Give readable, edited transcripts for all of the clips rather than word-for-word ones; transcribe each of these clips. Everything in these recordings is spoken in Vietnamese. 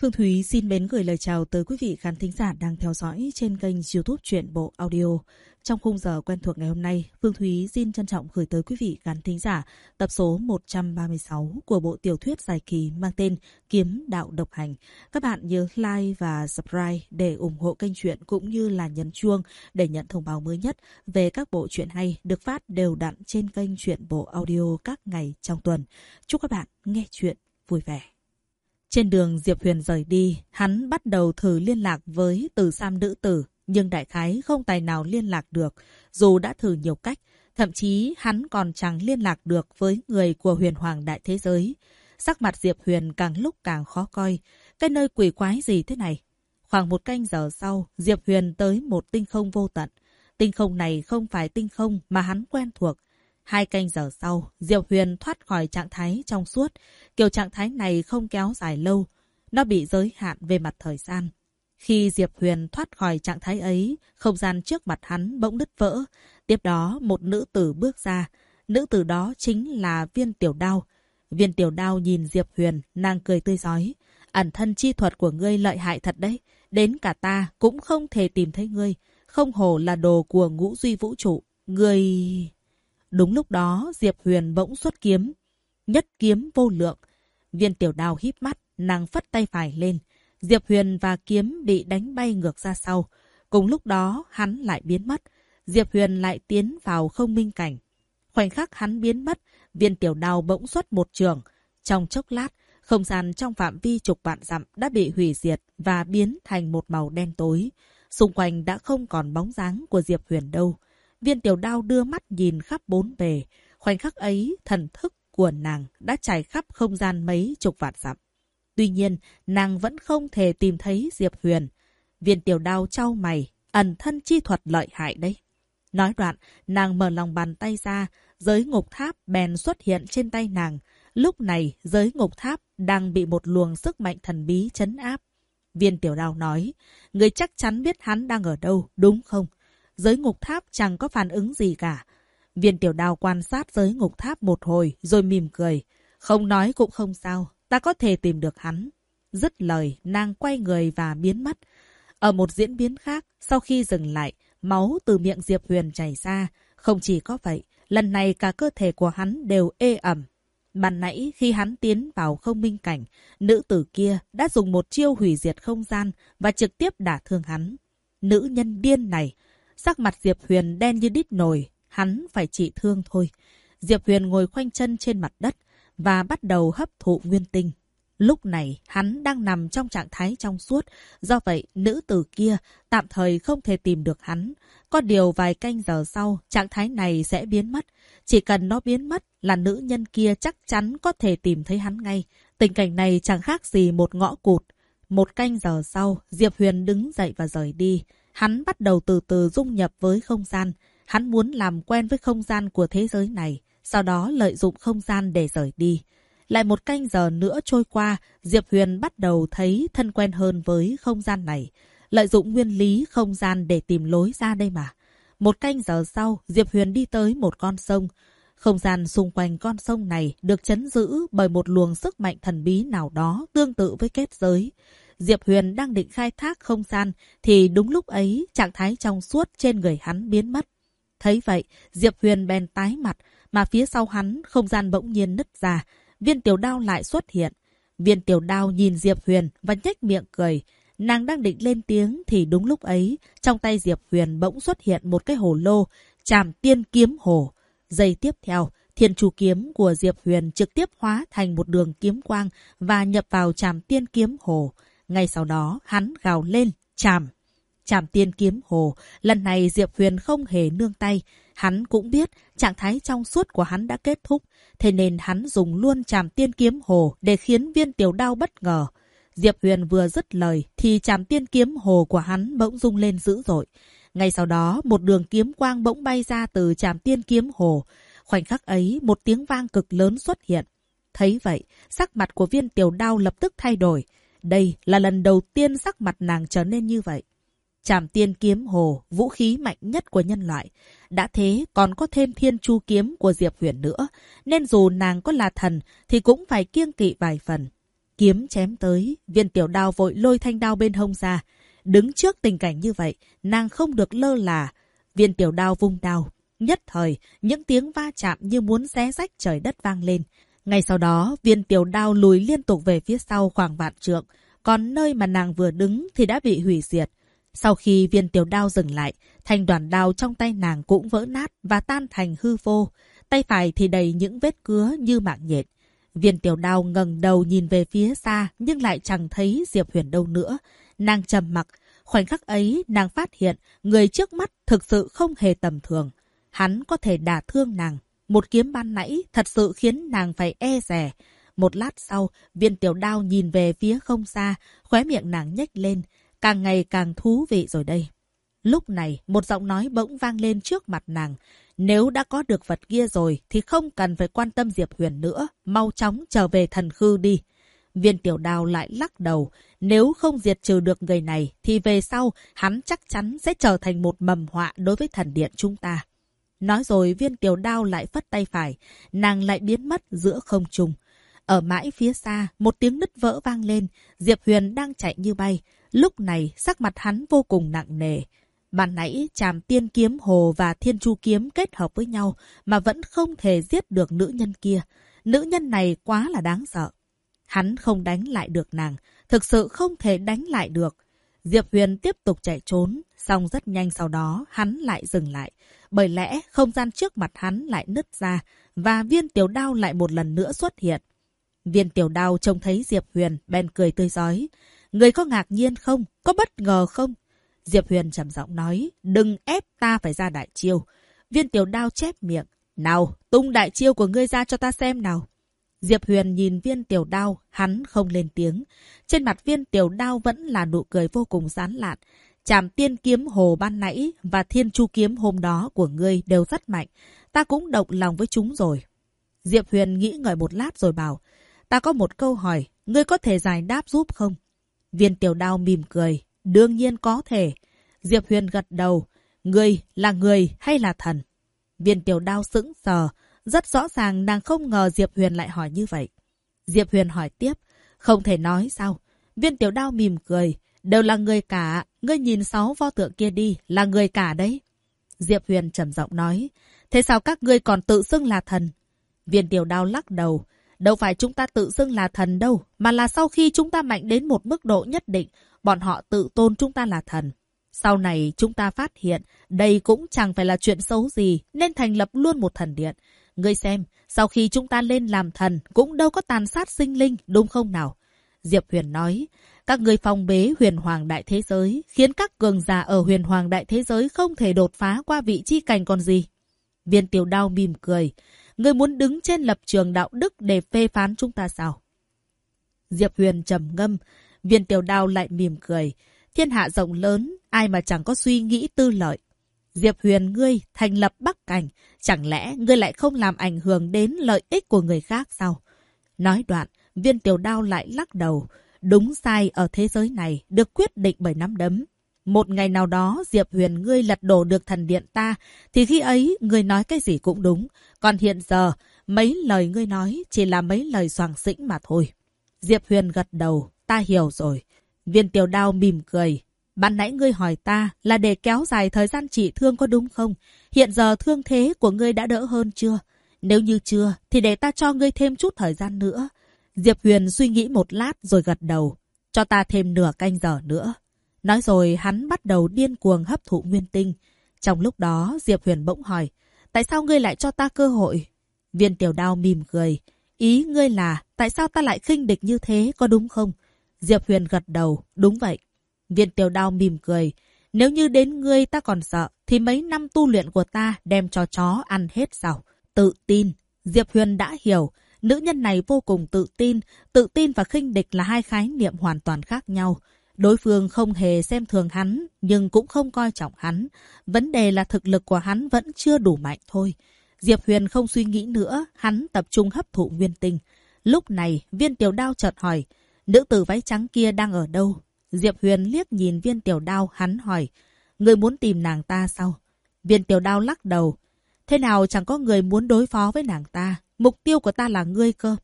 Phương Thúy xin mến gửi lời chào tới quý vị khán thính giả đang theo dõi trên kênh YouTube Truyện Bộ Audio. Trong khung giờ quen thuộc ngày hôm nay, Phương Thúy xin trân trọng gửi tới quý vị khán thính giả tập số 136 của bộ tiểu thuyết dài kỳ mang tên Kiếm Đạo Độc Hành. Các bạn nhớ like và subscribe để ủng hộ kênh truyện cũng như là nhấn chuông để nhận thông báo mới nhất về các bộ truyện hay được phát đều đặn trên kênh Truyện Bộ Audio các ngày trong tuần. Chúc các bạn nghe truyện vui vẻ. Trên đường Diệp Huyền rời đi, hắn bắt đầu thử liên lạc với Từ Sam nữ tử, nhưng đại khái không tài nào liên lạc được, dù đã thử nhiều cách, thậm chí hắn còn chẳng liên lạc được với người của Huyền Hoàng Đại Thế Giới. Sắc mặt Diệp Huyền càng lúc càng khó coi, cái nơi quỷ quái gì thế này? Khoảng một canh giờ sau, Diệp Huyền tới một tinh không vô tận. Tinh không này không phải tinh không mà hắn quen thuộc. 2 canh giờ sau, Diệp Huyền thoát khỏi trạng thái trong suốt. Kiểu trạng thái này không kéo dài lâu. Nó bị giới hạn về mặt thời gian. Khi Diệp Huyền thoát khỏi trạng thái ấy, không gian trước mặt hắn bỗng đứt vỡ. Tiếp đó, một nữ tử bước ra. Nữ tử đó chính là Viên Tiểu Đao. Viên Tiểu Đao nhìn Diệp Huyền, nàng cười tươi rói. Ẩn thân chi thuật của ngươi lợi hại thật đấy. Đến cả ta cũng không thể tìm thấy ngươi. Không hổ là đồ của Ngũ Duy Vũ Trụ. Ngươi... Đúng lúc đó, Diệp Huyền bỗng xuất kiếm. Nhất kiếm vô lượng. Viên Tiểu Đao híp mắt, nàng phất tay phải lên. Diệp Huyền và kiếm bị đánh bay ngược ra sau. Cùng lúc đó, hắn lại biến mất. Diệp Huyền lại tiến vào không minh cảnh. Khoảnh khắc hắn biến mất, Viên Tiểu Đao bỗng xuất một trường. Trong chốc lát, không gian trong phạm vi chục vạn dặm đã bị hủy diệt và biến thành một màu đen tối. Xung quanh đã không còn bóng dáng của Diệp Huyền đâu. Viên Tiểu Đao đưa mắt nhìn khắp bốn bề. Khoảnh khắc ấy, thần thức của nàng đã trải khắp không gian mấy chục vạn dặm. Tuy nhiên, nàng vẫn không thể tìm thấy Diệp Huyền. Viên Tiểu Đao chau mày, ẩn thân chi thuật lợi hại đấy. Nói đoạn, nàng mở lòng bàn tay ra, giới ngục tháp bèn xuất hiện trên tay nàng. Lúc này, giới ngục tháp đang bị một luồng sức mạnh thần bí trấn áp. Viên Tiểu Đao nói, người chắc chắn biết hắn đang ở đâu, đúng không? Giới ngục tháp chẳng có phản ứng gì cả. Viên Tiểu Đao quan sát giới ngục tháp một hồi rồi mỉm cười. Không nói cũng không sao, ta có thể tìm được hắn. Dứt lời, nàng quay người và biến mất. Ở một diễn biến khác, sau khi dừng lại, máu từ miệng Diệp Huyền chảy ra. Không chỉ có vậy, lần này cả cơ thể của hắn đều ê ẩm. Ban nãy khi hắn tiến vào không minh cảnh, nữ tử kia đã dùng một chiêu hủy diệt không gian và trực tiếp đả thương hắn. Nữ nhân điên này! Sắc mặt Diệp Huyền đen như đít nồi, hắn phải trị thương thôi. Diệp Huyền ngồi khoanh chân trên mặt đất và bắt đầu hấp thụ nguyên tinh. Lúc này, hắn đang nằm trong trạng thái trong suốt, do vậy nữ tử kia tạm thời không thể tìm được hắn. Có điều vài canh giờ sau, trạng thái này sẽ biến mất. Chỉ cần nó biến mất là nữ nhân kia chắc chắn có thể tìm thấy hắn ngay. Tình cảnh này chẳng khác gì một ngõ cụt. Một canh giờ sau, Diệp Huyền đứng dậy và rời đi. Hắn bắt đầu từ từ dung nhập với không gian. Hắn muốn làm quen với không gian của thế giới này, sau đó lợi dụng không gian để rời đi. Lại một canh giờ nữa trôi qua, Diệp Huyền bắt đầu thấy thân quen hơn với không gian này. Lợi dụng nguyên lý không gian để tìm lối ra đây mà. Một canh giờ sau, Diệp Huyền đi tới một con sông. Không gian xung quanh con sông này được trấn giữ bởi một luồng sức mạnh thần bí nào đó tương tự với kết giới. Diệp Huyền đang định khai thác không gian thì đúng lúc ấy trạng thái trong suốt trên người hắn biến mất. Thấy vậy, Diệp Huyền bèn tái mặt mà phía sau hắn không gian bỗng nhiên nứt ra. Viên Tiểu Đao lại xuất hiện. Viên Tiểu Đao nhìn Diệp Huyền và nhếch miệng cười. Nàng đang định lên tiếng thì đúng lúc ấy trong tay Diệp Huyền bỗng xuất hiện một cái hồ lô Trảm Tiên Kiếm Hồ. Giây tiếp theo, Thiên Chu kiếm của Diệp Huyền trực tiếp hóa thành một đường kiếm quang và nhập vào Trảm Tiên Kiếm Hồ. Ngay sau đó, hắn gào lên, Trảm Tiên Kiếm Hồ. Lần này Diệp Huyền không hề nương tay. Hắn cũng biết trạng thái trong suốt của hắn đã kết thúc. Thế nên hắn dùng luôn Trảm Tiên Kiếm Hồ để khiến Viên Tiểu Đao bất ngờ. Diệp Huyền vừa dứt lời thì Trảm Tiên Kiếm Hồ của hắn bỗng rung lên dữ dội. Ngay sau đó, một đường kiếm quang bỗng bay ra từ Trảm Tiên Kiếm Hồ. Khoảnh khắc ấy, một tiếng vang cực lớn xuất hiện. Thấy vậy, sắc mặt của Viên Tiểu Đao lập tức thay đổi. Đây là lần đầu tiên sắc mặt nàng trở nên như vậy. Trảm Tiên Kiếm Hồ, vũ khí mạnh nhất của nhân loại. Đã thế còn có thêm Thiên Chu kiếm của Diệp Huyền nữa. Nên dù nàng có là thần thì cũng phải kiêng kỵ vài phần. Kiếm chém tới, Viên Tiểu Đao vội lôi thanh đao bên hông ra. Đứng trước tình cảnh như vậy, nàng không được lơ là. Viên Tiểu Đao vung đao. Nhất thời, những tiếng va chạm như muốn xé rách trời đất vang lên. Ngay sau đó, Viên Tiểu Đao lùi liên tục về phía sau khoảng vạn trượng. Còn nơi mà nàng vừa đứng thì đã bị hủy diệt. Sau khi Viên Tiểu Đao dừng lại, thanh đoàn đao trong tay nàng cũng vỡ nát và tan thành hư vô. Tay phải thì đầy những vết cứa như mạng nhện. Viên Tiểu Đao ngẩng đầu nhìn về phía xa nhưng lại chẳng thấy Diệp Huyền đâu nữa. Nàng trầm mặc. Khoảnh khắc ấy, nàng phát hiện người trước mắt thực sự không hề tầm thường. Hắn có thể đả thương nàng. Một kiếm ban nãy thật sự khiến nàng phải e dè. Một lát sau, Viên Tiểu Đao nhìn về phía không xa, khóe miệng nàng nhếch lên. Càng ngày càng thú vị rồi đây. Lúc này, một giọng nói bỗng vang lên trước mặt nàng. Nếu đã có được vật kia rồi, thì không cần phải quan tâm Diệp Huyền nữa. Mau chóng trở về thần khư đi. Viên Tiểu Đao lại lắc đầu. Nếu không diệt trừ được người này, thì về sau, hắn chắc chắn sẽ trở thành một mầm họa đối với thần điện chúng ta. Nói rồi Viên Tiểu Đao lại phất tay phải. Nàng lại biến mất giữa không trung. Ở mãi phía xa, một tiếng nứt vỡ vang lên. Diệp Huyền đang chạy như bay. Lúc này, sắc mặt hắn vô cùng nặng nề. Ban nãy, Trảm Tiên Kiếm Hồ và Thiên Chu Kiếm kết hợp với nhau mà vẫn không thể giết được nữ nhân kia. Nữ nhân này quá là đáng sợ. Hắn không đánh lại được nàng. Thực sự không thể đánh lại được. Diệp Huyền tiếp tục chạy trốn. Xong rất nhanh sau đó, hắn lại dừng lại. Bởi lẽ, không gian trước mặt hắn lại nứt ra. Và Viên Tiểu Đao lại một lần nữa xuất hiện. Viên Tiểu Đao trông thấy Diệp Huyền, bèn cười tươi rói. Người có ngạc nhiên không? Có bất ngờ không? Diệp Huyền trầm giọng nói. Đừng ép ta phải ra đại chiêu. Viên Tiểu Đao chép miệng. Nào, tung đại chiêu của ngươi ra cho ta xem nào. Diệp Huyền nhìn Viên Tiểu Đao, hắn không lên tiếng. Trên mặt Viên Tiểu Đao vẫn là nụ cười vô cùng sán lạn. Trảm Tiên Kiếm Hồ ban nãy và Thiên Chu Kiếm hôm đó của ngươi đều rất mạnh. Ta cũng động lòng với chúng rồi. Diệp Huyền nghĩ ngợi một lát rồi bảo. Ta có một câu hỏi, ngươi có thể giải đáp giúp không? Viên Tiểu Đao mỉm cười. Đương nhiên có thể. Diệp Huyền gật đầu. Ngươi là người hay là thần? Viên Tiểu Đao sững sờ. Rất rõ ràng nàng không ngờ Diệp Huyền lại hỏi như vậy. Diệp Huyền hỏi tiếp. Không thể nói sao? Viên Tiểu Đao mỉm cười. Đều là người cả. Ngươi nhìn 6 pho tượng kia đi. Là người cả đấy. Diệp Huyền trầm giọng nói. Thế sao các ngươi còn tự xưng là thần? Viên Tiểu Đao lắc đầu. Đâu phải chúng ta tự xưng là thần đâu. Mà là sau khi chúng ta mạnh đến một mức độ nhất định. Bọn họ tự tôn chúng ta là thần. Sau này chúng ta phát hiện. Đây cũng chẳng phải là chuyện xấu gì. Nên thành lập luôn một thần điện. Ngươi xem. Sau khi chúng ta lên làm thần. Cũng đâu có tàn sát sinh linh. Đúng không nào? Diệp Huyền nói. Các ngươi phong bế huyền hoàng đại thế giới. Khiến các cường giả ở huyền hoàng đại thế giới không thể đột phá qua vị chi cảnh còn gì. Viên Tiểu Đao mỉm cười. Ngươi muốn đứng trên lập trường đạo đức để phê phán chúng ta sao? Diệp Huyền trầm ngâm. Viên Tiểu Đao lại mỉm cười. Thiên hạ rộng lớn, ai mà chẳng có suy nghĩ tư lợi. Diệp Huyền ngươi thành lập Bắc Cảnh. Chẳng lẽ ngươi lại không làm ảnh hưởng đến lợi ích của người khác sao? Nói đoạn, Viên Tiểu Đao lại lắc đầu. Đúng sai ở thế giới này được quyết định bởi nắm đấm. Một ngày nào đó Diệp Huyền ngươi lật đổ được thần điện ta, thì khi ấy ngươi nói cái gì cũng đúng. Còn hiện giờ, mấy lời ngươi nói chỉ là mấy lời xoàng xĩnh mà thôi. Diệp Huyền gật đầu, ta hiểu rồi. Viên Tiểu Đao mỉm cười. Ban nãy ngươi hỏi ta là để kéo dài thời gian trị thương có đúng không? Hiện giờ thương thế của ngươi đã đỡ hơn chưa? Nếu như chưa, thì để ta cho ngươi thêm chút thời gian nữa. Diệp Huyền suy nghĩ một lát rồi gật đầu. Cho ta thêm nửa canh giờ nữa. Nói rồi hắn bắt đầu điên cuồng hấp thụ nguyên tinh. Trong lúc đó Diệp Huyền bỗng hỏi. Tại sao ngươi lại cho ta cơ hội? Viên Tiểu Đao mỉm cười. Ý ngươi là tại sao ta lại khinh địch như thế có đúng không? Diệp Huyền gật đầu. Đúng vậy. Viên Tiểu Đao mỉm cười. Nếu như đến ngươi ta còn sợ thì mấy năm tu luyện của ta đem cho chó ăn hết sao? Tự tin. Diệp Huyền đã hiểu. Nữ nhân này vô cùng tự tin. Tự tin và khinh địch là hai khái niệm hoàn toàn khác nhau. Đối phương không hề xem thường hắn, nhưng cũng không coi trọng hắn. Vấn đề là thực lực của hắn vẫn chưa đủ mạnh thôi. Diệp Huyền không suy nghĩ nữa, hắn tập trung hấp thụ nguyên tinh. Lúc này, Viên Tiểu Đao chợt hỏi, nữ tử váy trắng kia đang ở đâu? Diệp Huyền liếc nhìn Viên Tiểu Đao, hắn hỏi, người muốn tìm nàng ta sao? Viên Tiểu Đao lắc đầu, thế nào chẳng có người muốn đối phó với nàng ta, mục tiêu của ta là ngươi cơ.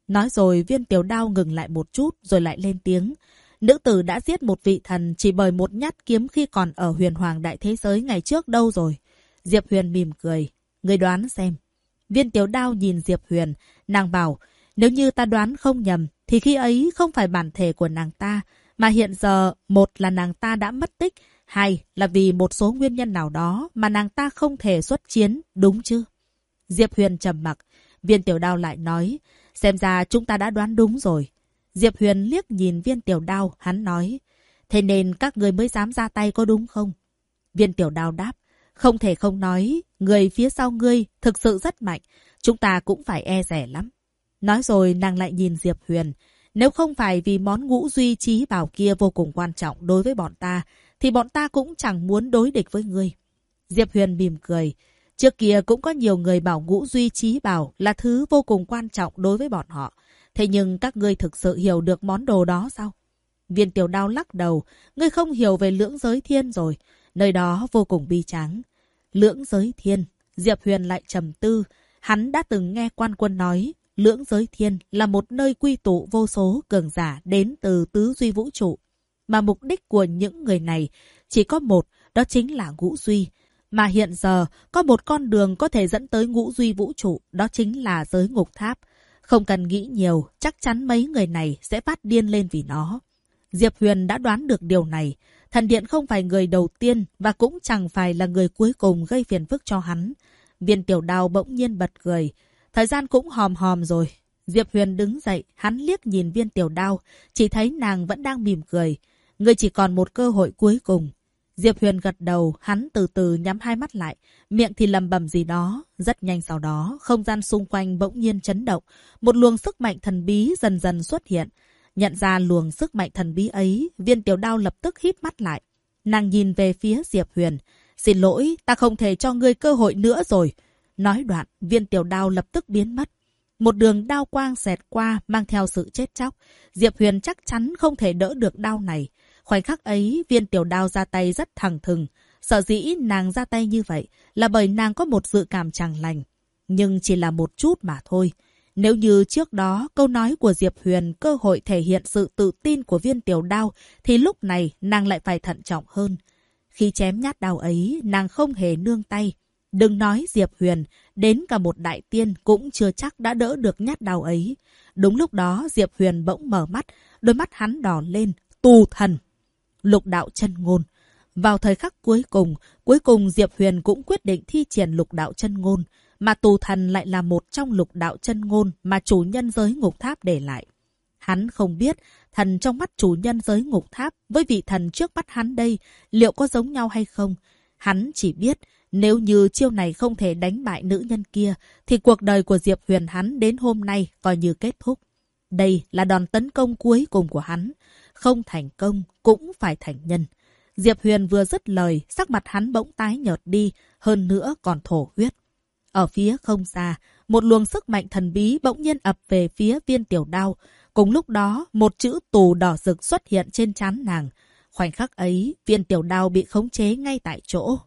Nói rồi viên tiểu đao ngừng lại một chút rồi lại lên tiếng. Nữ tử đã giết một vị thần chỉ bởi một nhát kiếm khi còn ở huyền hoàng đại thế giới ngày trước đâu rồi. Diệp Huyền mỉm cười. Ngươi đoán xem. Viên tiểu đao nhìn Diệp Huyền. Nàng bảo, nếu như ta đoán không nhầm thì khi ấy không phải bản thể của nàng ta, mà hiện giờ một là nàng ta đã mất tích, hai là vì một số nguyên nhân nào đó mà nàng ta không thể xuất chiến, đúng chứ? Diệp Huyền trầm mặc. Viên tiểu đao lại nói, xem ra chúng ta đã đoán đúng rồi. Diệp Huyền liếc nhìn viên tiểu đao, hắn nói, thế nên các người mới dám ra tay có đúng không? Viên tiểu đao đáp, không thể không nói, người phía sau ngươi thực sự rất mạnh, chúng ta cũng phải e dè lắm. Nói rồi nàng lại nhìn Diệp Huyền, nếu không phải vì món ngũ duy trí bảo kia vô cùng quan trọng đối với bọn ta, thì bọn ta cũng chẳng muốn đối địch với ngươi. Diệp Huyền mỉm cười, trước kia cũng có nhiều người bảo ngũ duy trí bảo là thứ vô cùng quan trọng đối với bọn họ. Thế nhưng các ngươi thực sự hiểu được món đồ đó sao? Viên tiểu đao lắc đầu, ngươi không hiểu về lưỡng giới thiên rồi, nơi đó vô cùng bi tráng. Lưỡng giới thiên, Diệp Huyền lại trầm tư, hắn đã từng nghe quan quân nói, lưỡng giới thiên là một nơi quy tụ vô số cường giả đến từ tứ duy vũ trụ. Mà mục đích của những người này chỉ có một, đó chính là ngũ duy. Mà hiện giờ có một con đường có thể dẫn tới ngũ duy vũ trụ, đó chính là giới ngục tháp. Không cần nghĩ nhiều, chắc chắn mấy người này sẽ phát điên lên vì nó. Diệp Huyền đã đoán được điều này. Thần điện không phải người đầu tiên và cũng chẳng phải là người cuối cùng gây phiền phức cho hắn. Viên tiểu đao bỗng nhiên bật cười. Thời gian cũng hòm hòm rồi. Diệp Huyền đứng dậy, hắn liếc nhìn viên tiểu đao, chỉ thấy nàng vẫn đang mỉm cười. Ngươi chỉ còn một cơ hội cuối cùng. Diệp Huyền gật đầu, hắn từ từ nhắm hai mắt lại, miệng thì lẩm bẩm gì đó. Rất nhanh sau đó, không gian xung quanh bỗng nhiên chấn động, một luồng sức mạnh thần bí dần dần xuất hiện. Nhận ra luồng sức mạnh thần bí ấy, viên tiểu đao lập tức híp mắt lại. Nàng nhìn về phía Diệp Huyền. Xin lỗi, ta không thể cho ngươi cơ hội nữa rồi. Nói đoạn, viên tiểu đao lập tức biến mất. Một đường đao quang xẹt qua mang theo sự chết chóc. Diệp Huyền chắc chắn không thể đỡ được đao này. Khoảnh khắc ấy, viên tiểu đao ra tay rất thẳng thừng. Sở dĩ nàng ra tay như vậy là bởi nàng có một dự cảm chẳng lành. Nhưng chỉ là một chút mà thôi. Nếu như trước đó câu nói của Diệp Huyền cơ hội thể hiện sự tự tin của viên tiểu đao, thì lúc này nàng lại phải thận trọng hơn. Khi chém nhát đao ấy, nàng không hề nương tay. Đừng nói Diệp Huyền, đến cả một đại tiên cũng chưa chắc đã đỡ được nhát đao ấy. Đúng lúc đó Diệp Huyền bỗng mở mắt, đôi mắt hắn đỏ lên, tù thần. Lục đạo chân ngôn. Vào thời khắc cuối cùng Diệp Huyền cũng quyết định thi triển lục đạo chân ngôn. Mà tù thần lại là một trong lục đạo chân ngôn mà chủ nhân giới ngục tháp để lại. Hắn không biết thần trong mắt chủ nhân giới ngục tháp với vị thần trước mắt hắn đây liệu có giống nhau hay không. Hắn chỉ biết nếu như chiêu này không thể đánh bại nữ nhân kia thì cuộc đời của Diệp Huyền hắn đến hôm nay coi như kết thúc. Đây là đòn tấn công cuối cùng của hắn. Không thành công cũng phải thành nhân. Diệp Huyền vừa dứt lời, sắc mặt hắn bỗng tái nhợt đi, hơn nữa còn thổ huyết. Ở phía không xa, một luồng sức mạnh thần bí bỗng nhiên ập về phía viên tiểu đao. Cùng lúc đó, một chữ tù đỏ rực xuất hiện trên trán nàng. Khoảnh khắc ấy, viên tiểu đao bị khống chế ngay tại chỗ.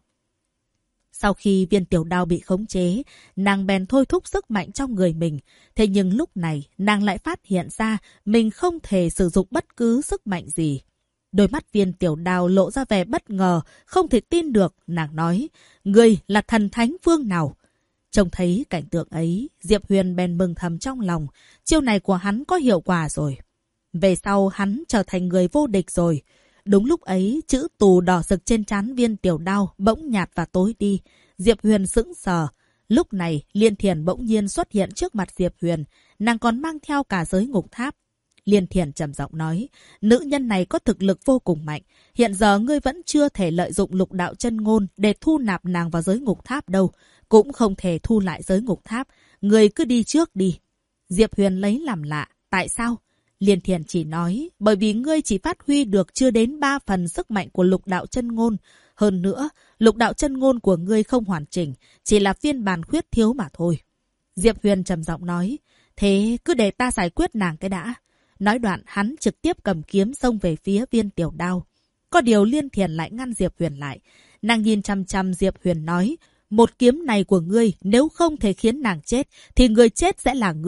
Sau khi viên tiểu đao bị khống chế, nàng bèn thôi thúc sức mạnh trong người mình. Thế nhưng lúc này, nàng lại phát hiện ra mình không thể sử dụng bất cứ sức mạnh gì. Đôi mắt viên tiểu đao lộ ra vẻ bất ngờ, không thể tin được. Nàng nói, ngươi là thần thánh phương nào? Trông thấy cảnh tượng ấy, Diệp Huyền bèn mừng thầm trong lòng. Chiêu này của hắn có hiệu quả rồi. Về sau hắn trở thành người vô địch rồi. Đúng lúc ấy, chữ tù đỏ rực trên trán viên tiểu đao bỗng nhạt và tối đi. Diệp Huyền sững sờ. Lúc này, Liên Thiển bỗng nhiên xuất hiện trước mặt Diệp Huyền. Nàng còn mang theo cả giới ngục tháp. Liên Thiển trầm giọng nói, nữ nhân này có thực lực vô cùng mạnh. Hiện giờ ngươi vẫn chưa thể lợi dụng lục đạo chân ngôn để thu nạp nàng vào giới ngục tháp đâu. Cũng không thể thu lại giới ngục tháp. Ngươi cứ đi trước đi. Diệp Huyền lấy làm lạ. Tại sao? Liên Thiển chỉ nói, bởi vì ngươi chỉ phát huy được chưa đến 3 phần sức mạnh của lục đạo chân ngôn. Hơn nữa, lục đạo chân ngôn của ngươi không hoàn chỉnh, chỉ là phiên bản khuyết thiếu mà thôi. Diệp Huyền trầm giọng nói, thế cứ để ta giải quyết nàng cái đã. Nói đoạn, hắn trực tiếp cầm kiếm xông về phía viên tiểu đao. Có điều Liên Thiển lại ngăn Diệp Huyền lại. Nàng nhìn chăm chăm Diệp Huyền nói, một kiếm này của ngươi nếu không thể khiến nàng chết, thì người chết sẽ là ngươi.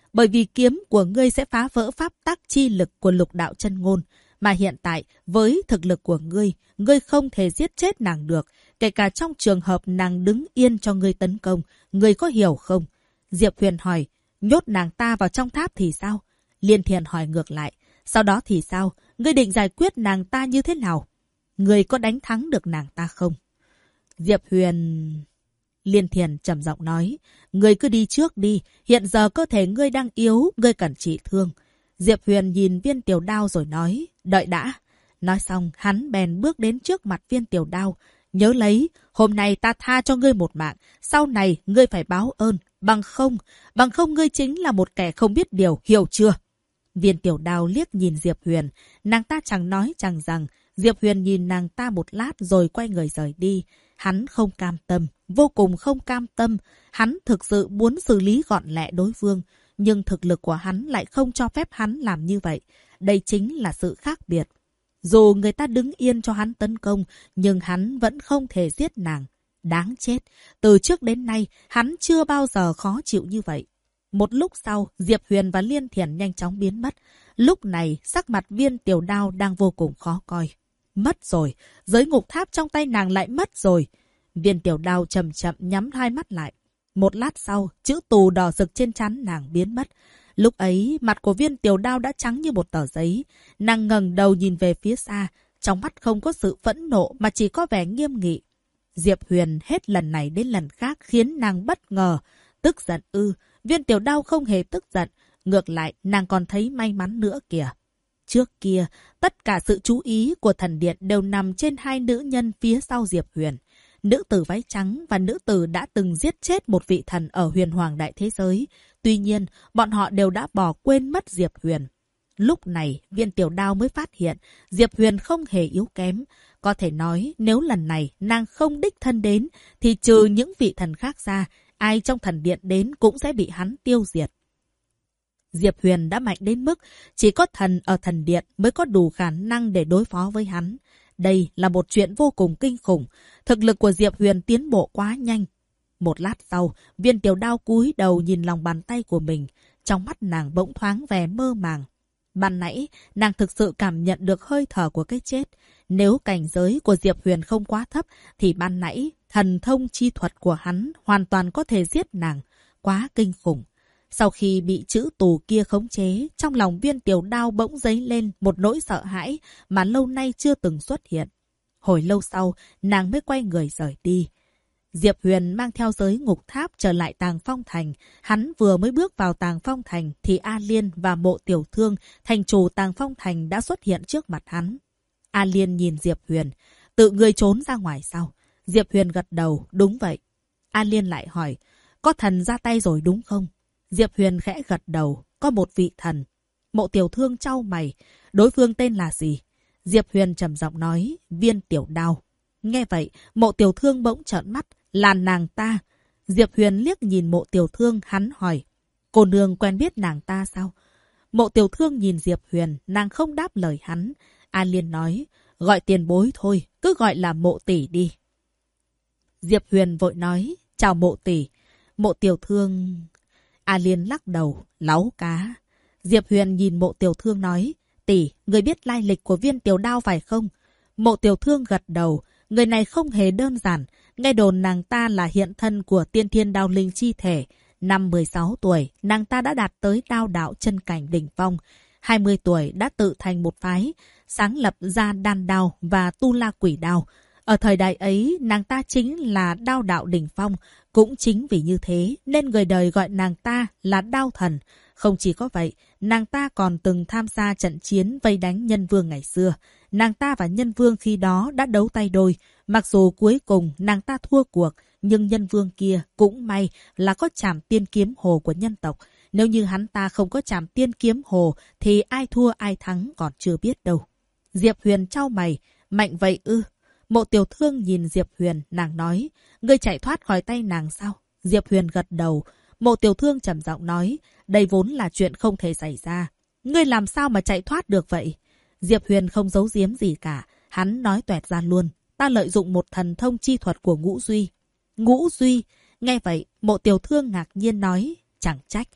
Bởi vì kiếm của ngươi sẽ phá vỡ pháp tắc chi lực của lục đạo chân ngôn. Mà hiện tại, với thực lực của ngươi không thể giết chết nàng được. Kể cả trong trường hợp nàng đứng yên cho ngươi tấn công, ngươi có hiểu không? Diệp Huyền hỏi, nhốt nàng ta vào trong tháp thì sao? Liên Thiền hỏi ngược lại, sau đó thì sao? Ngươi định giải quyết nàng ta như thế nào? Ngươi có đánh thắng được nàng ta không? Diệp Huyền... Liên Thiền trầm giọng nói, ngươi cứ đi trước đi, hiện giờ cơ thể ngươi đang yếu, ngươi cần trị thương. Diệp Huyền nhìn Viên Tiểu Đao rồi nói, đợi đã. Nói xong, hắn bèn bước đến trước mặt Viên Tiểu Đao. Nhớ lấy, hôm nay ta tha cho ngươi một mạng, sau này ngươi phải báo ơn, bằng không ngươi chính là một kẻ không biết điều, hiểu chưa? Viên Tiểu Đao liếc nhìn Diệp Huyền, nàng ta chẳng nói chẳng rằng. Diệp Huyền nhìn nàng ta một lát rồi quay người rời đi. Hắn không cam tâm, vô cùng không cam tâm. Hắn thực sự muốn xử lý gọn lẹ đối phương, nhưng thực lực của hắn lại không cho phép hắn làm như vậy. Đây chính là sự khác biệt. Dù người ta đứng yên cho hắn tấn công, nhưng hắn vẫn không thể giết nàng. Đáng chết, từ trước đến nay, hắn chưa bao giờ khó chịu như vậy. Một lúc sau, Diệp Huyền và Liên Thiền nhanh chóng biến mất. Lúc này, sắc mặt Viên Tiểu Đao đang vô cùng khó coi. Mất rồi, giới ngục tháp trong tay nàng lại mất rồi. Viên Tiểu Đao chậm chậm nhắm hai mắt lại. Một lát sau, chữ tù đỏ rực trên trán nàng biến mất. Lúc ấy, mặt của Viên Tiểu Đao đã trắng như một tờ giấy. Nàng ngẩng đầu nhìn về phía xa, trong mắt không có sự phẫn nộ mà chỉ có vẻ nghiêm nghị. Diệp Huyền hết lần này đến lần khác khiến nàng bất ngờ. Tức giận ư? Viên Tiểu Đao không hề tức giận. Ngược lại, nàng còn thấy may mắn nữa kìa. Trước kia, tất cả sự chú ý của thần điện đều nằm trên hai nữ nhân phía sau Diệp Huyền. Nữ tử váy trắng và nữ tử đã từng giết chết một vị thần ở Huyền Hoàng Đại Thế Giới. Tuy nhiên, bọn họ đều đã bỏ quên mất Diệp Huyền. Lúc này, Viên Tiểu Đao mới phát hiện Diệp Huyền không hề yếu kém. Có thể nói, nếu lần này nàng không đích thân đến, thì trừ những vị thần khác ra, ai trong thần điện đến cũng sẽ bị hắn tiêu diệt. Diệp Huyền đã mạnh đến mức chỉ có thần ở thần điện mới có đủ khả năng để đối phó với hắn. Đây là một chuyện vô cùng kinh khủng. Thực lực của Diệp Huyền tiến bộ quá nhanh. Một lát sau, Viên Tiểu Đao cúi đầu nhìn lòng bàn tay của mình. Trong mắt nàng bỗng thoáng vẻ mơ màng. Ban nãy, nàng thực sự cảm nhận được hơi thở của cái chết. Nếu cảnh giới của Diệp Huyền không quá thấp, thì ban nãy, thần thông chi thuật của hắn hoàn toàn có thể giết nàng. Quá kinh khủng. Sau khi bị chữ tù kia khống chế, trong lòng Viên Tiểu Đao bỗng dấy lên một nỗi sợ hãi mà lâu nay chưa từng xuất hiện. Hồi lâu sau, nàng mới quay người rời đi. Diệp Huyền mang theo giới ngục tháp trở lại Tàng Phong Thành. Hắn vừa mới bước vào Tàng Phong Thành thì A Liên và Mộ Tiểu Thương, thành chủ Tàng Phong Thành đã xuất hiện trước mặt hắn. A Liên nhìn Diệp Huyền, tự ngươi trốn ra ngoài sao? Diệp Huyền gật đầu, đúng vậy. A Liên lại hỏi, có thần ra tay rồi đúng không? Diệp Huyền khẽ gật đầu, có một vị thần. Mộ Tiểu Thương chau mày, đối phương tên là gì? Diệp Huyền trầm giọng nói, Viên Tiểu Đao. Nghe vậy, Mộ Tiểu Thương bỗng trợn mắt, là nàng ta. Diệp Huyền liếc nhìn Mộ Tiểu Thương, hắn hỏi, cô nương quen biết nàng ta sao? Mộ Tiểu Thương nhìn Diệp Huyền, nàng không đáp lời hắn. A Liên nói, gọi tiền bối thôi, cứ gọi là Mộ tỷ đi. Diệp Huyền vội nói, chào Mộ tỷ. Mộ Tiểu Thương... A Liên lắc đầu, láu cá. Diệp Huyền nhìn Mộ Tiểu Thương nói, tỷ, người biết lai lịch của Viên Tiểu Đao phải không? Mộ Tiểu Thương gật đầu, người này không hề đơn giản. Nghe đồn nàng ta là hiện thân của Tiên Thiên Đao Linh chi thể. Năm 16 tuổi, nàng ta đã đạt tới đao đạo chân cảnh đỉnh phong. 20 tuổi đã tự thành một phái, sáng lập ra Đan Đao và Tu La Quỷ Đao. Ở thời đại ấy, nàng ta chính là đao đạo đỉnh phong. Cũng chính vì như thế, nên người đời gọi nàng ta là Đao Thần. Không chỉ có vậy, nàng ta còn từng tham gia trận chiến vây đánh Nhân Vương ngày xưa. Nàng ta và Nhân Vương khi đó đã đấu tay đôi. Mặc dù cuối cùng nàng ta thua cuộc, nhưng Nhân Vương kia cũng may là có trảm tiên kiếm hồ của nhân tộc. Nếu như hắn ta không có trảm tiên kiếm hồ, thì ai thua ai thắng còn chưa biết đâu. Diệp Huyền chau mày, mạnh vậy ư? Mộ Tiểu Thương nhìn Diệp Huyền, nàng nói, ngươi chạy thoát khỏi tay nàng sao? Diệp Huyền gật đầu. Mộ Tiểu Thương trầm giọng nói, đây vốn là chuyện không thể xảy ra. Ngươi làm sao mà chạy thoát được vậy? Diệp Huyền không giấu giếm gì cả, hắn nói toẹt ra luôn. Ta lợi dụng một thần thông chi thuật của Ngũ Duy. Ngũ Duy? Nghe vậy, Mộ Tiểu Thương ngạc nhiên nói, chẳng trách.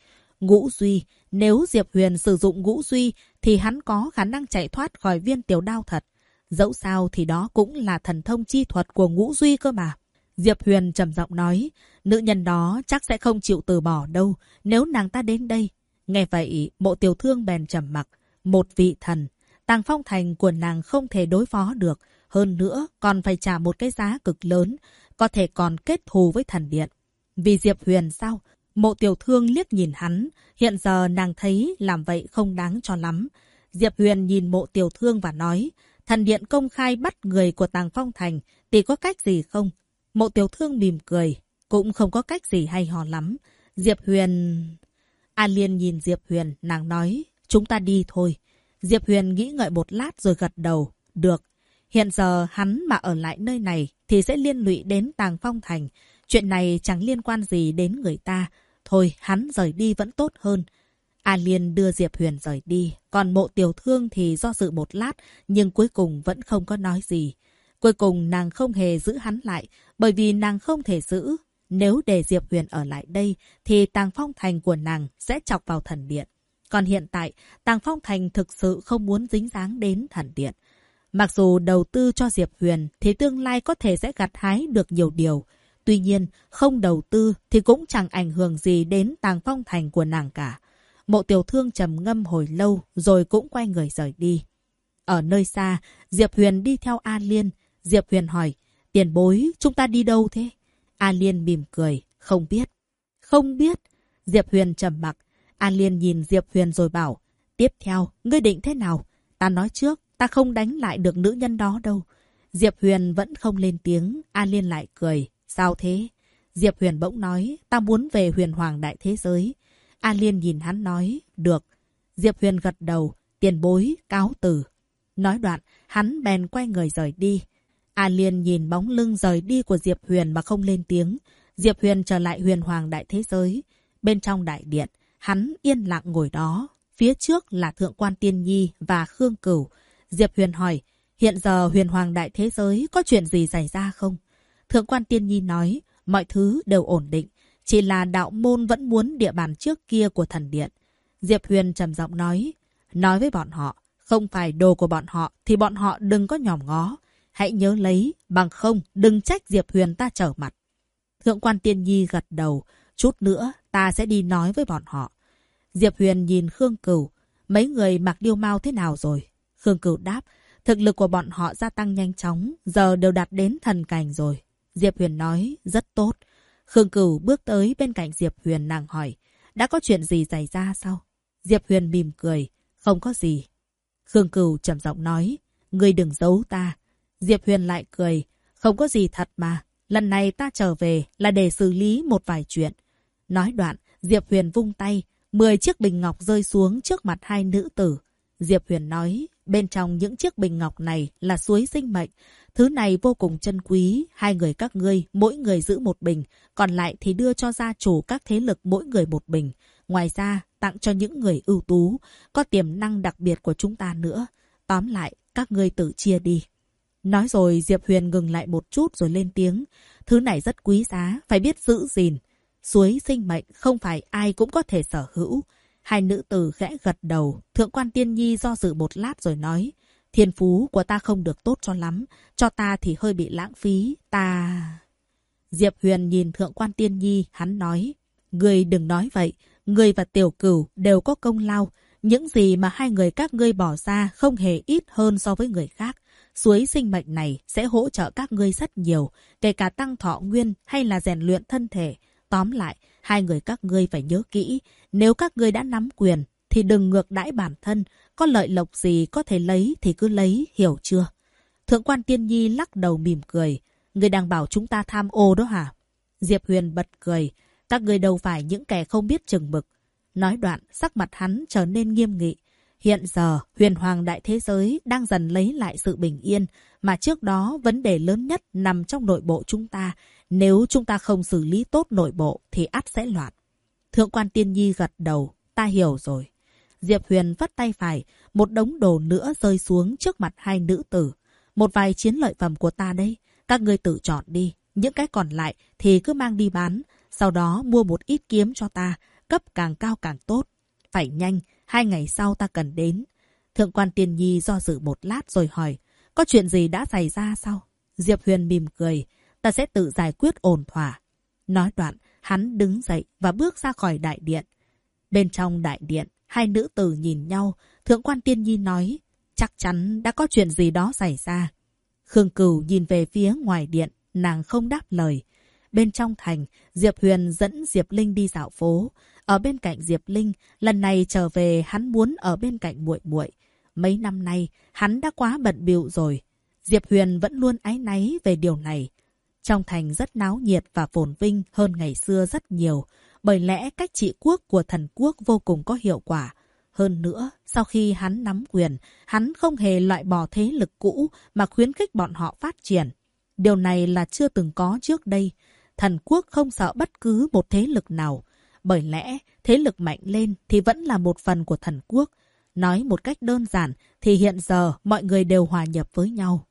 Ngũ Duy. Nếu Diệp Huyền sử dụng Ngũ Duy thì hắn có khả năng chạy thoát khỏi viên tiểu đao thật. Dẫu sao thì đó cũng là thần thông chi thuật của Ngũ Duy cơ mà. Diệp Huyền trầm giọng nói, nữ nhân đó chắc sẽ không chịu từ bỏ đâu nếu nàng ta đến đây. Nghe vậy, Mộ Tiểu Thương bèn trầm mặc. Một vị thần, Tàng Phong Thành của nàng không thể đối phó được. Hơn nữa còn phải trả một cái giá cực lớn, có thể còn kết thù với thần điện. Vì Diệp Huyền sao? Mộ Tiểu Thương liếc nhìn hắn, hiện giờ nàng thấy làm vậy không đáng cho lắm. Diệp Huyền nhìn Mộ Tiểu Thương và nói, thần điện công khai bắt người của Tàng Phong Thành thì có cách gì không? Mộ Tiểu Thương mỉm cười, cũng không có cách gì hay ho lắm. Diệp Huyền... A Liên nhìn Diệp Huyền, nàng nói, chúng ta đi thôi. Diệp Huyền nghĩ ngợi một lát rồi gật đầu, được. Hiện giờ hắn mà ở lại nơi này thì sẽ liên lụy đến Tàng Phong Thành. Chuyện này chẳng liên quan gì đến người ta. Thôi hắn rời đi vẫn tốt hơn. A Liên đưa Diệp Huyền rời đi. Còn Mộ Tiểu Thương thì do dự một lát nhưng cuối cùng vẫn không có nói gì. Cuối cùng nàng không hề giữ hắn lại bởi vì nàng không thể giữ. Nếu để Diệp Huyền ở lại đây thì Tàng Phong Thành của nàng sẽ chọc vào thần điện. Còn hiện tại Tàng Phong Thành thực sự không muốn dính dáng đến thần điện. Mặc dù đầu tư cho Diệp Huyền thì tương lai có thể sẽ gặt hái được nhiều điều. Tuy nhiên, không đầu tư thì cũng chẳng ảnh hưởng gì đến Tàng Phong Thành của nàng cả. Mộ Tiểu Thương trầm ngâm hồi lâu rồi cũng quay người rời đi. Ở nơi xa, Diệp Huyền đi theo A Liên. Diệp Huyền hỏi, tiền bối, chúng ta đi đâu thế? A Liên mỉm cười, không biết. Không biết. Diệp Huyền trầm mặc. A Liên nhìn Diệp Huyền rồi bảo, tiếp theo, ngươi định thế nào? Ta nói trước, ta không đánh lại được nữ nhân đó đâu. Diệp Huyền vẫn không lên tiếng, A Liên lại cười. Sao thế? Diệp Huyền bỗng nói, ta muốn về Huyền Hoàng Đại Thế Giới. A Liên nhìn hắn nói, được. Diệp Huyền gật đầu, tiền bối, cáo từ. Nói đoạn, hắn bèn quay người rời đi. A Liên nhìn bóng lưng rời đi của Diệp Huyền mà không lên tiếng. Diệp Huyền trở lại Huyền Hoàng Đại Thế Giới. Bên trong đại điện, hắn yên lặng ngồi đó. Phía trước là Thượng Quan Tiên Nhi và Khương Cửu. Diệp Huyền hỏi, hiện giờ Huyền Hoàng Đại Thế Giới có chuyện gì xảy ra không? Thượng Quan Tiên Nhi nói, mọi thứ đều ổn định. Chỉ là đạo môn vẫn muốn địa bàn trước kia của thần điện. Diệp Huyền trầm giọng nói với bọn họ, không phải đồ của bọn họ thì bọn họ đừng có nhòm ngó. Hãy nhớ lấy, bằng không đừng trách Diệp Huyền ta trở mặt. Thượng Quan Tiên Nhi gật đầu, chút nữa ta sẽ đi nói với bọn họ. Diệp Huyền nhìn Khương Cửu, mấy người mặc điêu mao thế nào rồi? Khương Cửu đáp, thực lực của bọn họ gia tăng nhanh chóng, giờ đều đạt đến thần cảnh rồi. Diệp Huyền nói, rất tốt. Khương Cửu bước tới bên cạnh Diệp Huyền, nàng hỏi, đã có chuyện gì xảy ra sao? Diệp Huyền mỉm cười, không có gì. Khương Cửu trầm giọng nói, ngươi đừng giấu ta. Diệp Huyền lại cười, không có gì thật mà. Lần này ta trở về là để xử lý một vài chuyện. Nói đoạn, Diệp Huyền vung tay, 10 chiếc bình ngọc rơi xuống trước mặt hai nữ tử. Diệp Huyền nói, bên trong những chiếc bình ngọc này là suối sinh mệnh. Thứ này vô cùng chân quý, hai người các ngươi, mỗi người giữ một bình, còn lại thì đưa cho gia chủ các thế lực mỗi người một bình. Ngoài ra, tặng cho những người ưu tú, có tiềm năng đặc biệt của chúng ta nữa. Tóm lại, các ngươi tự chia đi. Nói rồi Diệp Huyền ngừng lại một chút rồi lên tiếng. Thứ này rất quý giá, phải biết giữ gìn. Suối sinh mệnh không phải ai cũng có thể sở hữu. Hai nữ tử khẽ gật đầu. Thượng Quan Tiên Nhi do dự một lát rồi nói. Thiên phú của ta không được tốt cho lắm. Cho ta thì hơi bị lãng phí. Diệp Huyền nhìn Thượng Quan Tiên Nhi, hắn nói. Ngươi đừng nói vậy. Ngươi và Tiểu Cửu đều có công lao. Những gì mà hai người các ngươi bỏ ra không hề ít hơn so với người khác. Suối sinh mệnh này sẽ hỗ trợ các ngươi rất nhiều, kể cả tăng thọ nguyên hay là rèn luyện thân thể. Tóm lại, hai người các ngươi phải nhớ kỹ, nếu các ngươi đã nắm quyền thì đừng ngược đãi bản thân, có lợi lộc gì có thể lấy thì cứ lấy, hiểu chưa? Thượng Quan Tiên Nhi lắc đầu mỉm cười, ngươi đang bảo chúng ta tham ô đó hả? Diệp Huyền bật cười, các ngươi đâu phải những kẻ không biết chừng mực. Nói đoạn, sắc mặt hắn trở nên nghiêm nghị. Hiện giờ, Huyền Hoàng Đại Thế Giới đang dần lấy lại sự bình yên, mà trước đó vấn đề lớn nhất nằm trong nội bộ chúng ta. Nếu chúng ta không xử lý tốt nội bộ thì ắt sẽ loạn. Thượng Quan Tiên Nhi gật đầu, ta hiểu rồi. Diệp Huyền vắt tay phải, một đống đồ nữa rơi xuống trước mặt hai nữ tử. Một vài chiến lợi phẩm của ta đây, các ngươi tự chọn đi. Những cái còn lại thì cứ mang đi bán, sau đó mua một ít kiếm cho ta, cấp càng cao càng tốt. Phải nhanh, 2 ngày sau ta cần đến. Thượng quan Tiên Nhi do dự một lát rồi hỏi, có chuyện gì đã xảy ra sao? Diệp Huyền mỉm cười, ta sẽ tự giải quyết ổn thỏa. Nói đoạn, hắn đứng dậy và bước ra khỏi đại điện. Bên trong đại điện, hai nữ tử nhìn nhau, Thượng quan Tiên Nhi nói, chắc chắn đã có chuyện gì đó xảy ra. Khương Cửu nhìn về phía ngoài điện, nàng không đáp lời. Bên trong thành, Diệp Huyền dẫn Diệp Linh đi dạo phố. Ở bên cạnh Diệp Linh, lần này trở về hắn muốn ở bên cạnh muội muội. Mấy năm nay, hắn đã quá bận bịu rồi. Diệp Huyền vẫn luôn áy náy về điều này. Trong thành rất náo nhiệt và phồn vinh hơn ngày xưa rất nhiều, bởi lẽ cách trị quốc của thần quốc vô cùng có hiệu quả. Hơn nữa, sau khi hắn nắm quyền, hắn không hề loại bỏ thế lực cũ mà khuyến khích bọn họ phát triển. Điều này là chưa từng có trước đây. Thần quốc không sợ bất cứ một thế lực nào. Bởi lẽ, thế lực mạnh lên thì vẫn là một phần của thần quốc. Nói một cách đơn giản thì hiện giờ mọi người đều hòa nhập với nhau.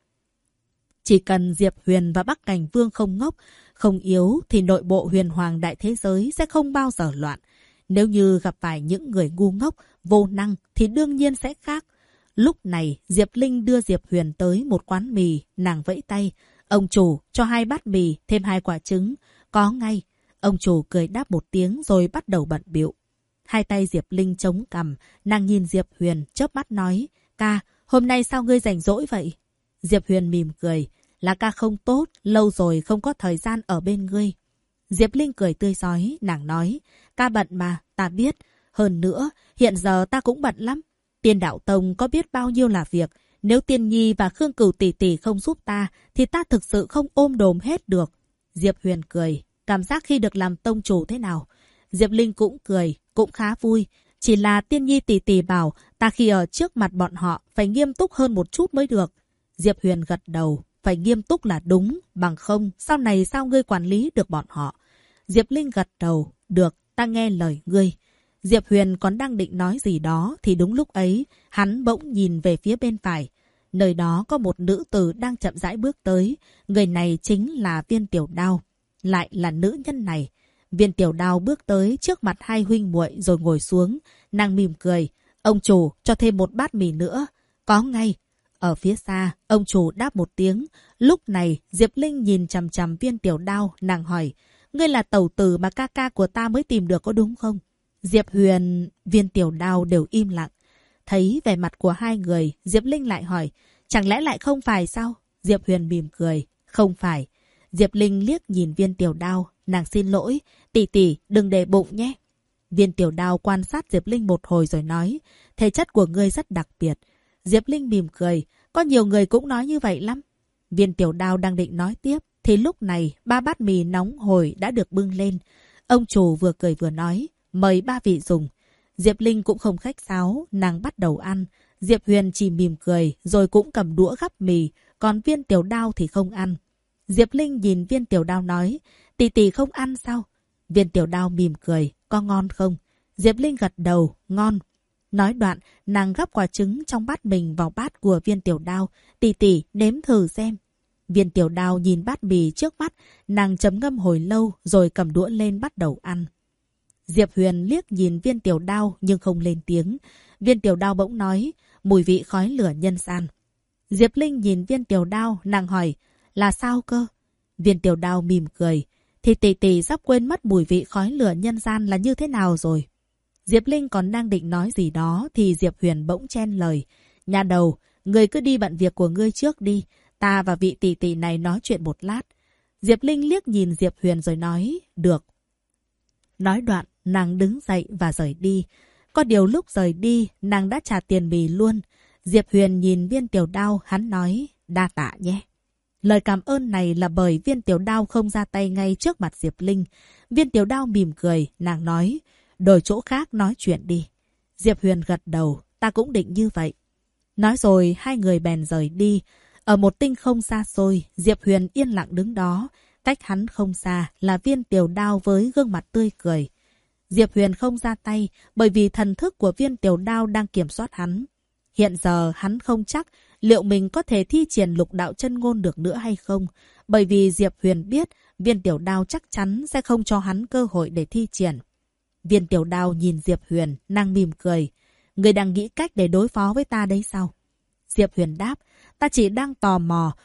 Chỉ cần Diệp Huyền và Bắc Cảnh Vương không ngốc, không yếu thì nội bộ huyền hoàng đại thế giới sẽ không bao giờ loạn. Nếu như gặp phải những người ngu ngốc, vô năng thì đương nhiên sẽ khác. Lúc này Diệp Linh đưa Diệp Huyền tới một quán mì, nàng vẫy tay. Ông chủ cho 2 bát mì, thêm 2 quả trứng. Có ngay. Ông chủ cười đáp một tiếng rồi bắt đầu bận bịu. Hai tay Diệp Linh chống cằm, nàng nhìn Diệp Huyền chớp mắt nói, ca, hôm nay sao ngươi rảnh rỗi vậy? Diệp Huyền mỉm cười, là ca không tốt, lâu rồi không có thời gian ở bên ngươi. Diệp Linh cười tươi rói, nàng nói, ca bận mà, ta biết. Hơn nữa, hiện giờ ta cũng bận lắm. Tiên Đạo Tông có biết bao nhiêu là việc. Nếu Tiên Nhi và Khương Cửu tỷ tỷ không giúp ta, thì ta thực sự không ôm đồm hết được. Diệp Huyền cười, cảm giác khi được làm tông chủ thế nào? Diệp Linh cũng cười, cũng khá vui. Chỉ là Tiên Nhi tỷ tỷ bảo ta khi ở trước mặt bọn họ phải nghiêm túc hơn một chút mới được. Diệp Huyền gật đầu, phải nghiêm túc là đúng, bằng không sau này sao ngươi quản lý được bọn họ? Diệp Linh gật đầu, được, ta nghe lời ngươi. Diệp Huyền còn đang định nói gì đó thì đúng lúc ấy, hắn bỗng nhìn về phía bên phải. Nơi đó có một nữ tử đang chậm rãi bước tới. Người này chính là Viên Tiểu Đao. Lại là nữ nhân này. Viên Tiểu Đao bước tới trước mặt hai huynh muội rồi ngồi xuống. Nàng mỉm cười. Ông chủ cho thêm một bát mì nữa. Có ngay. Ở phía xa, ông chủ đáp một tiếng. Lúc này, Diệp Linh nhìn chằm chằm Viên Tiểu Đao. Nàng hỏi, ngươi là tẩu tử mà ca ca của ta mới tìm được có đúng không? Diệp Huyền, Viên Tiểu Đao đều im lặng. Thấy vẻ mặt của hai người, Diệp Linh lại hỏi, chẳng lẽ lại không phải sao? Diệp Huyền mỉm cười, không phải. Diệp Linh liếc nhìn Viên Tiểu Đao, nàng xin lỗi, tỷ tỷ đừng để bụng nhé. Viên Tiểu Đao quan sát Diệp Linh một hồi rồi nói, thể chất của ngươi rất đặc biệt. Diệp Linh mỉm cười, có nhiều người cũng nói như vậy lắm. Viên Tiểu Đao đang định nói tiếp, thì lúc này 3 bát mì nóng hổi đã được bưng lên. Ông chủ vừa cười vừa nói, mời 3 vị dùng. Diệp Linh cũng không khách sáo, nàng bắt đầu ăn. Diệp Huyền chỉ mỉm cười, rồi cũng cầm đũa gắp mì, còn Viên Tiểu Đao thì không ăn. Diệp Linh nhìn Viên Tiểu Đao nói, tỷ tỷ không ăn sao? Viên Tiểu Đao mỉm cười, có ngon không? Diệp Linh gật đầu, ngon. Nói đoạn, nàng gắp quả trứng trong bát mình vào bát của Viên Tiểu Đao, tỷ tỷ nếm thử xem. Viên Tiểu Đao nhìn bát mì trước mắt, nàng chấm ngâm hồi lâu rồi cầm đũa lên bắt đầu ăn. Diệp Huyền liếc nhìn Viên Tiểu Đao nhưng không lên tiếng. Viên Tiểu Đao bỗng nói, mùi vị khói lửa nhân gian. Diệp Linh nhìn Viên Tiểu Đao, nàng hỏi, là sao cơ? Viên Tiểu Đao mỉm cười, thì tỷ tỷ sắp quên mất mùi vị khói lửa nhân gian là như thế nào rồi. Diệp Linh còn đang định nói gì đó thì Diệp Huyền bỗng chen lời. Nhà đầu, ngươi cứ đi bận việc của ngươi trước đi, ta và vị tỷ tỷ này nói chuyện một lát. Diệp Linh liếc nhìn Diệp Huyền rồi nói, được. Nói đoạn, nàng đứng dậy và rời đi. Có điều lúc rời đi, nàng đã trả tiền mì luôn. Diệp Huyền nhìn Viên Tiểu Đao, hắn nói, đa tạ nhé. Lời cảm ơn này là bởi Viên Tiểu Đao không ra tay ngay trước mặt Diệp Linh. Viên Tiểu Đao mỉm cười, nàng nói, đổi chỗ khác nói chuyện đi. Diệp Huyền gật đầu, ta cũng định như vậy. Nói rồi, hai người bèn rời đi. Ở một tinh không xa xôi, Diệp Huyền yên lặng đứng đó. Cách hắn không xa là Viên Tiểu Đao với gương mặt tươi cười. Diệp Huyền không ra tay bởi vì thần thức của Viên Tiểu Đao đang kiểm soát hắn. Hiện giờ hắn không chắc liệu mình có thể thi triển lục đạo chân ngôn được nữa hay không. Bởi vì Diệp Huyền biết Viên Tiểu Đao chắc chắn sẽ không cho hắn cơ hội để thi triển. Viên Tiểu Đao nhìn Diệp Huyền, nàng mỉm cười. Ngươi đang nghĩ cách để đối phó với ta đấy sao? Diệp Huyền đáp, ta chỉ đang tò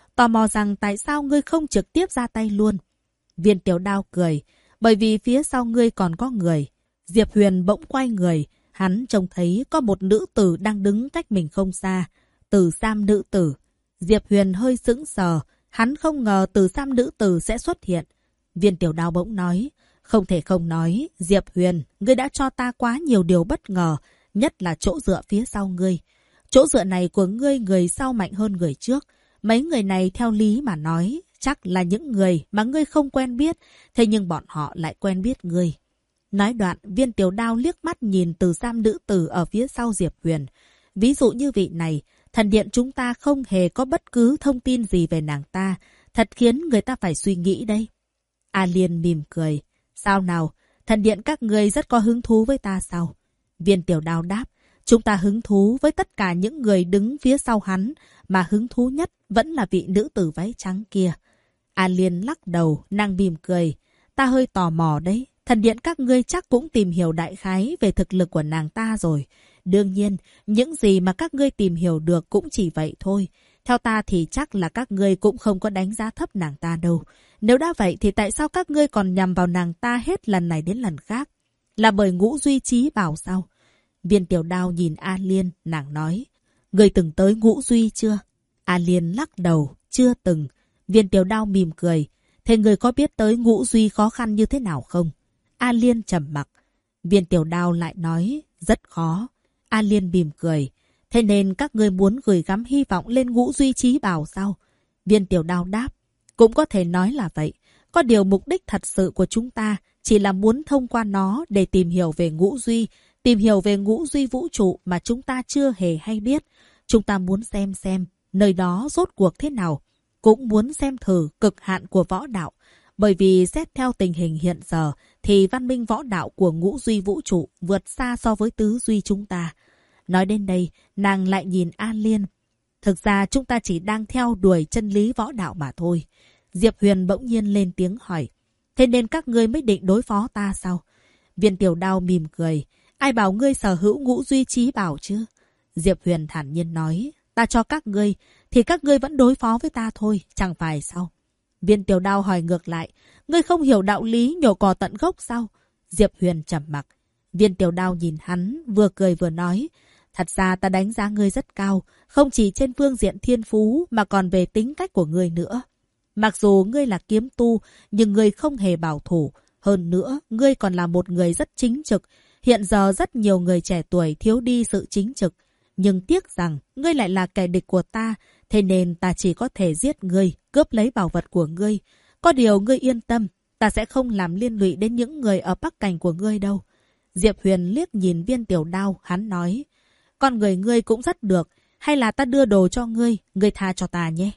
mò rằng tại sao ngươi không trực tiếp ra tay luôn. Viên Tiểu Đao cười, bởi vì phía sau ngươi còn có người. Diệp Huyền bỗng quay người, hắn trông thấy có một nữ tử đang đứng cách mình không xa. Tử Sam nữ tử. Diệp Huyền hơi sững sờ, hắn không ngờ Tử Sam nữ tử sẽ xuất hiện. Viên Tiểu Đao bỗng nói, không thể không nói, Diệp Huyền, ngươi đã cho ta quá nhiều điều bất ngờ, nhất là chỗ dựa phía sau ngươi. Chỗ dựa này của ngươi, người sau mạnh hơn người trước. Mấy người này theo lý mà nói, chắc là những người mà ngươi không quen biết, thế nhưng bọn họ lại quen biết ngươi. Nói đoạn, Viên Tiểu Đao liếc mắt nhìn Tử Sam nữ tử ở phía sau Diệp Huyền. Ví dụ như vị này, thần điện chúng ta không hề có bất cứ thông tin gì về nàng ta, thật khiến người ta phải suy nghĩ đây. A Liên mỉm cười. Sao nào, thần điện các ngươi rất có hứng thú với ta sao? Viên Tiểu Đao đáp, chúng ta hứng thú với tất cả những người đứng phía sau hắn, mà hứng thú nhất vẫn là vị nữ tử váy trắng kia. A Liên lắc đầu, nàng mỉm cười. Ta hơi tò mò đấy, thần điện các ngươi chắc cũng tìm hiểu đại khái về thực lực của nàng ta rồi. Đương nhiên, những gì mà các ngươi tìm hiểu được cũng chỉ vậy thôi. Theo ta thì chắc là các ngươi cũng không có đánh giá thấp nàng ta đâu. Nếu đã vậy thì tại sao các ngươi còn nhằm vào nàng ta hết lần này đến lần khác? Là bởi Ngũ Duy Chí bảo sao? Viên Tiểu Đao nhìn A Liên, nàng nói. Ngươi từng tới Ngũ Duy chưa? A Liên lắc đầu, chưa từng. Viên Tiểu Đao mỉm cười. Thế ngươi có biết tới Ngũ Duy khó khăn như thế nào không? A Liên trầm mặc. Viên Tiểu Đao lại nói, rất khó. A Liên mỉm cười. Thế nên các ngươi muốn gửi gắm hy vọng lên Ngũ Duy Chí bảo sao? Viên Tiểu Đao đáp. Cũng có thể nói là vậy. Có điều mục đích thật sự của chúng ta chỉ là muốn thông qua nó để tìm hiểu về Ngũ Duy, tìm hiểu về Ngũ Duy vũ trụ mà chúng ta chưa hề hay biết. Chúng ta muốn xem nơi đó rốt cuộc thế nào. Cũng muốn xem thử cực hạn của võ đạo. Bởi vì xét theo tình hình hiện giờ thì văn minh võ đạo của Ngũ Duy vũ trụ vượt xa so với Tứ Duy chúng ta. Nói đến đây, nàng lại nhìn A Liên. Thực ra chúng ta chỉ đang theo đuổi chân lý võ đạo mà thôi. Diệp Huyền bỗng nhiên lên tiếng hỏi. Thế nên các ngươi mới định đối phó ta sao? Viên Tiểu Đao mỉm cười. Ai bảo ngươi sở hữu Ngũ Duy Chí bảo chứ? Diệp Huyền thản nhiên nói. Ta cho các ngươi, thì các ngươi vẫn đối phó với ta thôi, chẳng phải sao? Viên Tiểu Đao hỏi ngược lại. Ngươi không hiểu đạo lý nhổ cỏ tận gốc sao? Diệp Huyền trầm mặc. Viên Tiểu Đao nhìn hắn, vừa cười vừa nói. Thật ra ta đánh giá ngươi rất cao, không chỉ trên phương diện thiên phú mà còn về tính cách của ngươi nữa. Mặc dù ngươi là kiếm tu, nhưng ngươi không hề bảo thủ. Hơn nữa, ngươi còn là một người rất chính trực. Hiện giờ rất nhiều người trẻ tuổi thiếu đi sự chính trực. Nhưng tiếc rằng, ngươi lại là kẻ địch của ta, thế nên ta chỉ có thể giết ngươi, cướp lấy bảo vật của ngươi. Có điều ngươi yên tâm, ta sẽ không làm liên lụy đến những người ở Bắc Cảnh của ngươi đâu. Diệp Huyền liếc nhìn Viên Tiểu Đao, hắn nói. Con người ngươi cũng rất được, hay là ta đưa đồ cho ngươi, ngươi tha cho ta nhé.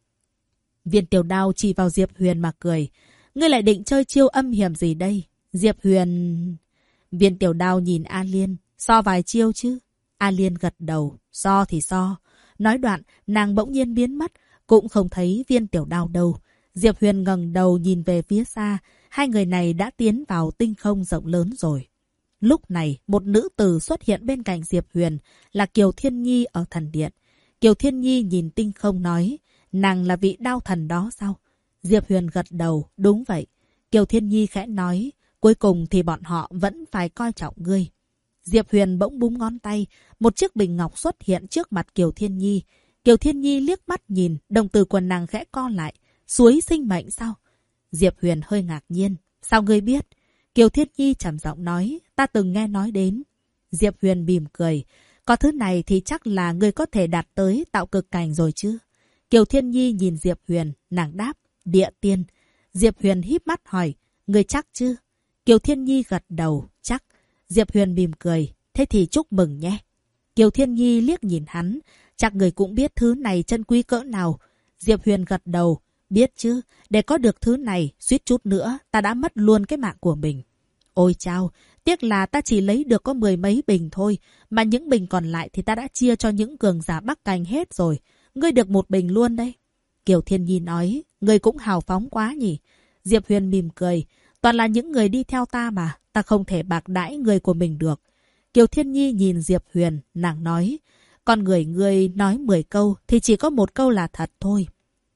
Viên Tiểu Đao chỉ vào Diệp Huyền mà cười. Ngươi lại định chơi chiêu âm hiểm gì đây? Diệp Huyền... Viên Tiểu Đao nhìn A Liên. So vài chiêu chứ? A Liên gật đầu. So thì so. Nói đoạn, nàng bỗng nhiên biến mất. Cũng không thấy Viên Tiểu Đao đâu. Diệp Huyền ngẩng đầu nhìn về phía xa. Hai người này đã tiến vào tinh không rộng lớn rồi. Lúc này, một nữ tử xuất hiện bên cạnh Diệp Huyền. Là Kiều Thiên Nhi ở thần điện. Kiều Thiên Nhi nhìn tinh không nói. Nàng là vị đao thần đó sao? Diệp Huyền gật đầu, đúng vậy. Kiều Thiên Nhi khẽ nói, cuối cùng thì bọn họ vẫn phải coi trọng ngươi. Diệp Huyền bỗng búng ngón tay, một chiếc bình ngọc xuất hiện trước mặt Kiều Thiên Nhi. Kiều Thiên Nhi liếc mắt nhìn, đồng tử quần nàng khẽ co lại. Suối sinh mệnh sao? Diệp Huyền hơi ngạc nhiên. Sao ngươi biết? Kiều Thiên Nhi trầm giọng nói, ta từng nghe nói đến. Diệp Huyền mỉm cười. Có thứ này thì chắc là ngươi có thể đạt tới tạo cực cảnh rồi chứ? Kiều Thiên Nhi nhìn Diệp Huyền, nàng đáp, địa tiên. Diệp Huyền híp mắt hỏi, ngươi chắc chứ? Kiều Thiên Nhi gật đầu, chắc. Diệp Huyền mỉm cười, thế thì chúc mừng nhé. Kiều Thiên Nhi liếc nhìn hắn, chắc người cũng biết thứ này chân quý cỡ nào. Diệp Huyền gật đầu, biết chứ, để có được thứ này, suýt chút nữa, ta đã mất luôn cái mạng của mình. Ôi chao, tiếc là ta chỉ lấy được có 10 mấy bình thôi, mà những bình còn lại thì ta đã chia cho những cường giả Bắc Cảnh hết rồi. Ngươi được 1 bình luôn đấy. Kiều Thiên Nhi nói, ngươi cũng hào phóng quá nhỉ. Diệp Huyền mỉm cười, Toàn là những người đi theo ta mà, ta không thể bạc đãi người của mình được. Kiều Thiên Nhi nhìn Diệp Huyền, nàng nói, con người ngươi nói 10 câu thì chỉ có 1 câu là thật thôi.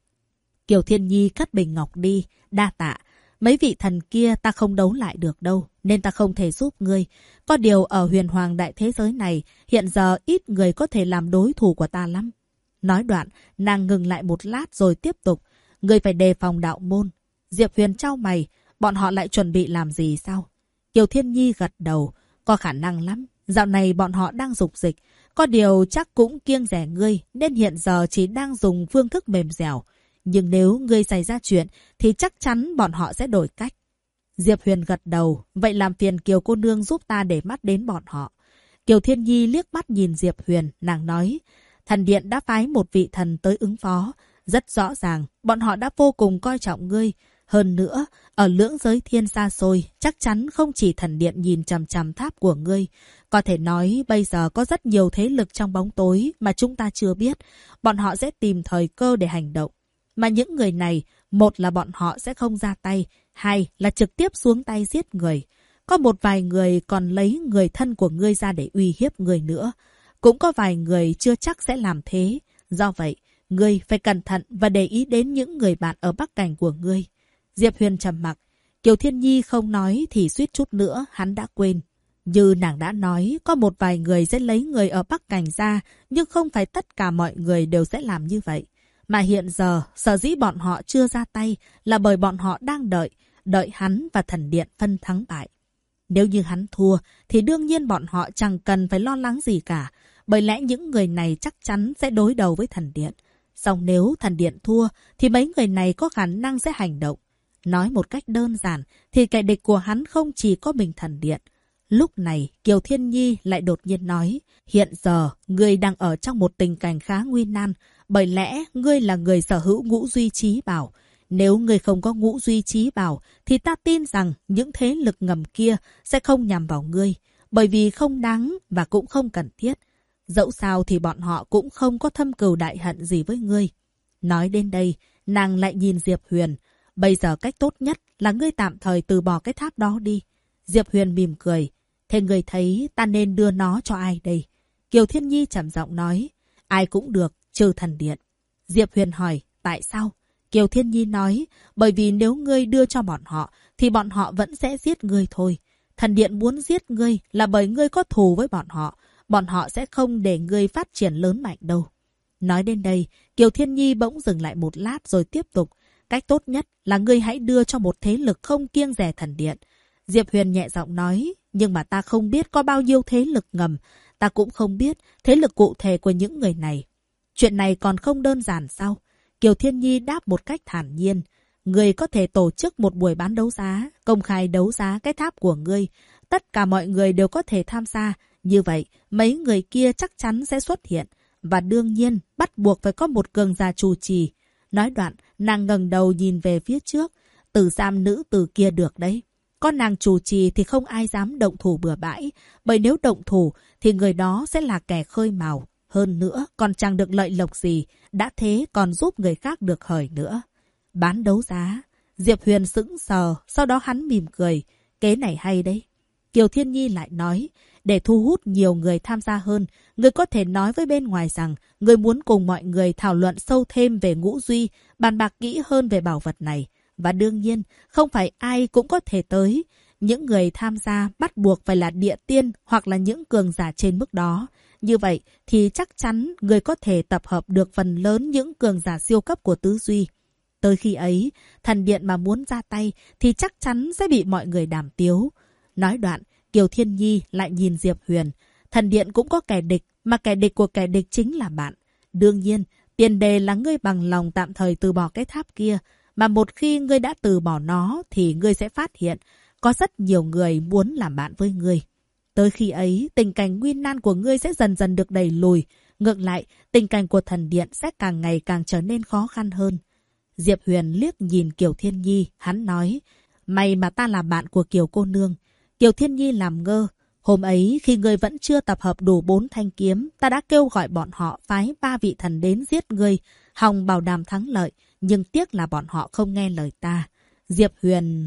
Kiều Thiên Nhi cất bình ngọc đi, đa tạ. Mấy vị thần kia ta không đấu lại được đâu, nên ta không thể giúp ngươi. Có điều ở huyền hoàng đại thế giới này, hiện giờ ít người có thể làm đối thủ của ta lắm. Nói đoạn, nàng ngừng lại một lát rồi tiếp tục. Ngươi phải đề phòng đạo môn. Diệp Huyền chau mày, bọn họ lại chuẩn bị làm gì sao? Kiều Thiên Nhi gật đầu, có khả năng lắm. Dạo này bọn họ đang dục dịch. Có điều chắc cũng kiêng rẻ ngươi, nên hiện giờ chỉ đang dùng phương thức mềm dẻo. Nhưng nếu ngươi xảy ra chuyện, thì chắc chắn bọn họ sẽ đổi cách. Diệp Huyền gật đầu, vậy làm phiền Kiều cô nương giúp ta để mắt đến bọn họ. Kiều Thiên Nhi liếc mắt nhìn Diệp Huyền, nàng nói, thần điện đã phái một vị thần tới ứng phó. Rất rõ ràng, bọn họ đã vô cùng coi trọng ngươi. Hơn nữa, ở lưỡng giới thiên xa xôi, chắc chắn không chỉ thần điện nhìn chằm chằm tháp của ngươi. Có thể nói bây giờ có rất nhiều thế lực trong bóng tối mà chúng ta chưa biết. Bọn họ sẽ tìm thời cơ để hành động. Mà những người này, một là bọn họ sẽ không ra tay, hai là trực tiếp xuống tay giết người. Có một vài người còn lấy người thân của ngươi ra để uy hiếp người nữa. Cũng có vài người chưa chắc sẽ làm thế. Do vậy, ngươi phải cẩn thận và để ý đến những người bạn ở bắc cảnh của ngươi. Diệp Huyền trầm mặc. Kiều Thiên Nhi không nói thì suýt chút nữa hắn đã quên. Như nàng đã nói, có một vài người sẽ lấy người ở bắc cảnh ra, nhưng không phải tất cả mọi người đều sẽ làm như vậy. Mà hiện giờ, sở dĩ bọn họ chưa ra tay là bởi bọn họ đang đợi hắn và thần điện phân thắng bại. Nếu như hắn thua, thì đương nhiên bọn họ chẳng cần phải lo lắng gì cả, bởi lẽ những người này chắc chắn sẽ đối đầu với thần điện. Song nếu thần điện thua, thì mấy người này có khả năng sẽ hành động. Nói một cách đơn giản, thì kẻ địch của hắn không chỉ có mình thần điện. Lúc này, Kiều Thiên Nhi lại đột nhiên nói, hiện giờ, ngươi đang ở trong một tình cảnh khá nguy nan, bởi lẽ ngươi là người sở hữu ngũ duy trí bảo. Nếu ngươi không có ngũ duy trí bảo, thì ta tin rằng những thế lực ngầm kia sẽ không nhằm vào ngươi, bởi vì không đáng và cũng không cần thiết. Dẫu sao thì bọn họ cũng không có thâm cừu đại hận gì với ngươi. Nói đến đây, nàng lại nhìn Diệp Huyền. Bây giờ cách tốt nhất là ngươi tạm thời từ bỏ cái tháp đó đi. Diệp Huyền mỉm cười. Thế ngươi thấy ta nên đưa nó cho ai đây? Kiều Thiên Nhi trầm giọng nói. Ai cũng được, trừ thần điện. Diệp Huyền hỏi, tại sao? Kiều Thiên Nhi nói, bởi vì nếu ngươi đưa cho bọn họ, thì bọn họ vẫn sẽ giết ngươi thôi. Thần điện muốn giết ngươi là bởi ngươi có thù với bọn họ. Bọn họ sẽ không để ngươi phát triển lớn mạnh đâu. Nói đến đây, Kiều Thiên Nhi bỗng dừng lại một lát rồi tiếp tục. Cách tốt nhất là ngươi hãy đưa cho một thế lực không kiêng dè thần điện. Diệp Huyền nhẹ giọng nói, nhưng mà ta không biết có bao nhiêu thế lực ngầm. Ta cũng không biết thế lực cụ thể của những người này. Chuyện này còn không đơn giản sao? Kiều Thiên Nhi đáp một cách thản nhiên. Ngươi có thể tổ chức một buổi bán đấu giá, công khai đấu giá cái tháp của ngươi. Tất cả mọi người đều có thể tham gia. Như vậy, mấy người kia chắc chắn sẽ xuất hiện. Và đương nhiên, bắt buộc phải có một cường giả chủ trì. Nói đoạn, nàng ngẩng đầu nhìn về phía trước. Tử giam nữ tử kia được đấy. Có nàng chủ trì thì không ai dám động thủ bừa bãi. Bởi nếu động thủ, thì người đó sẽ là kẻ khơi mào. Hơn nữa, còn chẳng được lợi lộc gì. Đã thế còn giúp người khác được hời nữa. Bán đấu giá. Diệp Huyền sững sờ, sau đó hắn mỉm cười. Kế này hay đấy. Kiều Thiên Nhi lại nói, để thu hút nhiều người tham gia hơn, người có thể nói với bên ngoài rằng người muốn cùng mọi người thảo luận sâu thêm về ngũ duy, bàn bạc kỹ hơn về bảo vật này. Và đương nhiên, không phải ai cũng có thể tới. Những người tham gia bắt buộc phải là địa tiên hoặc là những cường giả trên mức đó. Như vậy thì chắc chắn người có thể tập hợp được phần lớn những cường giả siêu cấp của tứ duy. Tới khi ấy, thần điện mà muốn ra tay thì chắc chắn sẽ bị mọi người đàm tiếu. Nói đoạn, Kiều Thiên Nhi lại nhìn Diệp Huyền. Thần điện cũng có kẻ địch, mà kẻ địch của kẻ địch chính là bạn. Đương nhiên, tiền đề là ngươi bằng lòng tạm thời từ bỏ cái tháp kia. Mà một khi ngươi đã từ bỏ nó thì ngươi sẽ phát hiện có rất nhiều người muốn làm bạn với ngươi. Tới khi ấy, tình cảnh nguy nan của ngươi sẽ dần dần được đẩy lùi. Ngược lại, tình cảnh của thần điện sẽ càng ngày càng trở nên khó khăn hơn. Diệp Huyền liếc nhìn Kiều Thiên Nhi, hắn nói, may mà ta là bạn của Kiều cô nương. Kiều Thiên Nhi làm ngơ. Hôm ấy, khi ngươi vẫn chưa tập hợp đủ 4 thanh kiếm, ta đã kêu gọi bọn họ phái 3 vị thần đến giết ngươi, hòng bảo đảm thắng lợi, nhưng tiếc là bọn họ không nghe lời ta. Diệp Huyền...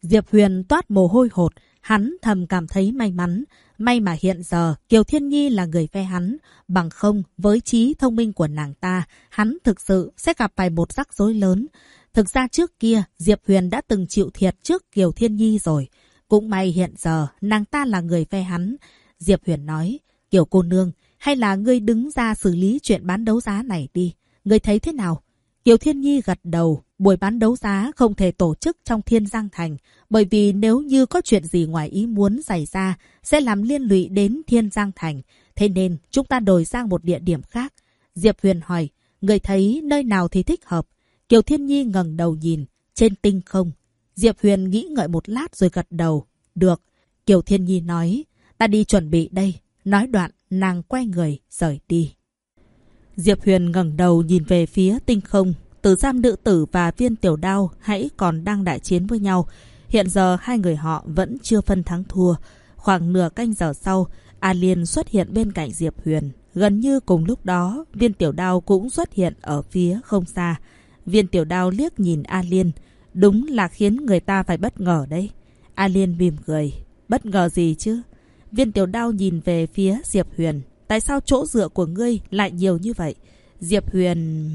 Diệp Huyền toát mồ hôi hột, hắn thầm cảm thấy may mắn. May mà hiện giờ Kiều Thiên Nhi là người phe hắn, bằng không với trí thông minh của nàng ta, hắn thực sự sẽ gặp phải một rắc rối lớn. Thực ra trước kia, Diệp Huyền đã từng chịu thiệt trước Kiều Thiên Nhi rồi. Cũng may hiện giờ, nàng ta là người phe hắn. Diệp Huyền nói, Kiều cô nương, hay là ngươi đứng ra xử lý chuyện bán đấu giá này đi. Ngươi thấy thế nào? Kiều Thiên Nhi gật đầu, buổi bán đấu giá không thể tổ chức trong Thiên Giang Thành, bởi vì nếu như có chuyện gì ngoài ý muốn xảy ra, sẽ làm liên lụy đến Thiên Giang Thành. Thế nên, chúng ta đổi sang một địa điểm khác. Diệp Huyền hỏi, người thấy nơi nào thì thích hợp? Kiều Thiên Nhi ngẩng đầu nhìn, trên tinh không. Diệp Huyền nghĩ ngợi một lát rồi gật đầu. Được. Kiều Thiên Nhi nói, ta đi chuẩn bị đây. Nói đoạn, nàng quay người, rời đi. Diệp Huyền ngẩng đầu nhìn về phía tinh không. Tử Giam nữ tử và Viên Tiểu Đao hãy còn đang đại chiến với nhau. Hiện giờ hai người họ vẫn chưa phân thắng thua. Khoảng nửa canh giờ sau, A Liên xuất hiện bên cạnh Diệp Huyền. Gần như cùng lúc đó, Viên Tiểu Đao cũng xuất hiện ở phía không xa. Viên Tiểu Đao liếc nhìn A Liên. Đúng là khiến người ta phải bất ngờ đấy. A Liên mỉm cười. Bất ngờ gì chứ? Viên Tiểu Đao nhìn về phía Diệp Huyền. Tại sao chỗ dựa của ngươi lại nhiều như vậy? Diệp Huyền...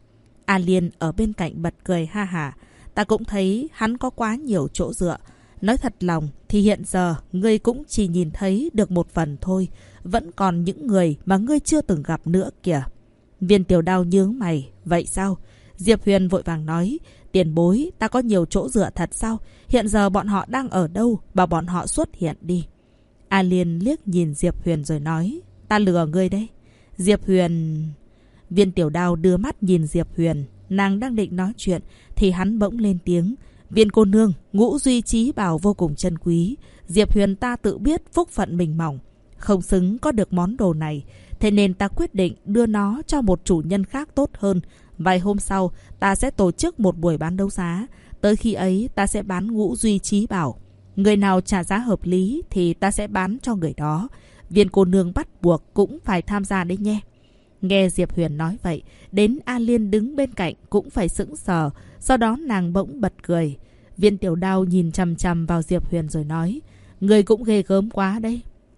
A Liên ở bên cạnh bật cười ha hả. Ta cũng thấy hắn có quá nhiều chỗ dựa. Nói thật lòng thì hiện giờ ngươi cũng chỉ nhìn thấy được một phần thôi. Vẫn còn những người mà ngươi chưa từng gặp nữa kìa. Viên Tiểu Đao nhướng mày. Vậy sao? Diệp Huyền vội vàng nói. Tiền bối, ta có nhiều chỗ dựa thật sao? Hiện giờ bọn họ đang ở đâu? Bảo bọn họ xuất hiện đi. A Liên liếc nhìn Diệp Huyền rồi nói. Ta lừa ngươi đấy. Diệp Huyền... Viên Tiểu Đao đưa mắt nhìn Diệp Huyền. Nàng đang định nói chuyện thì hắn bỗng lên tiếng. Viên cô nương, ngũ duy trí bảo vô cùng chân quý. Diệp Huyền ta tự biết phúc phận mình mỏng, không xứng có được món đồ này. Thế nên ta quyết định đưa nó cho một chủ nhân khác tốt hơn. Vài hôm sau, ta sẽ tổ chức một buổi bán đấu giá. Tới khi ấy, ta sẽ bán ngũ duy trí bảo. Người nào trả giá hợp lý thì ta sẽ bán cho người đó. Viên cô nương bắt buộc cũng phải tham gia đấy nhé. Nghe Diệp Huyền nói vậy, đến A Liên đứng bên cạnh cũng phải sững sờ. Sau đó nàng bỗng bật cười. Viên Tiểu Đao nhìn chằm chằm vào Diệp Huyền rồi nói. Người cũng ghê gớm quá đấy.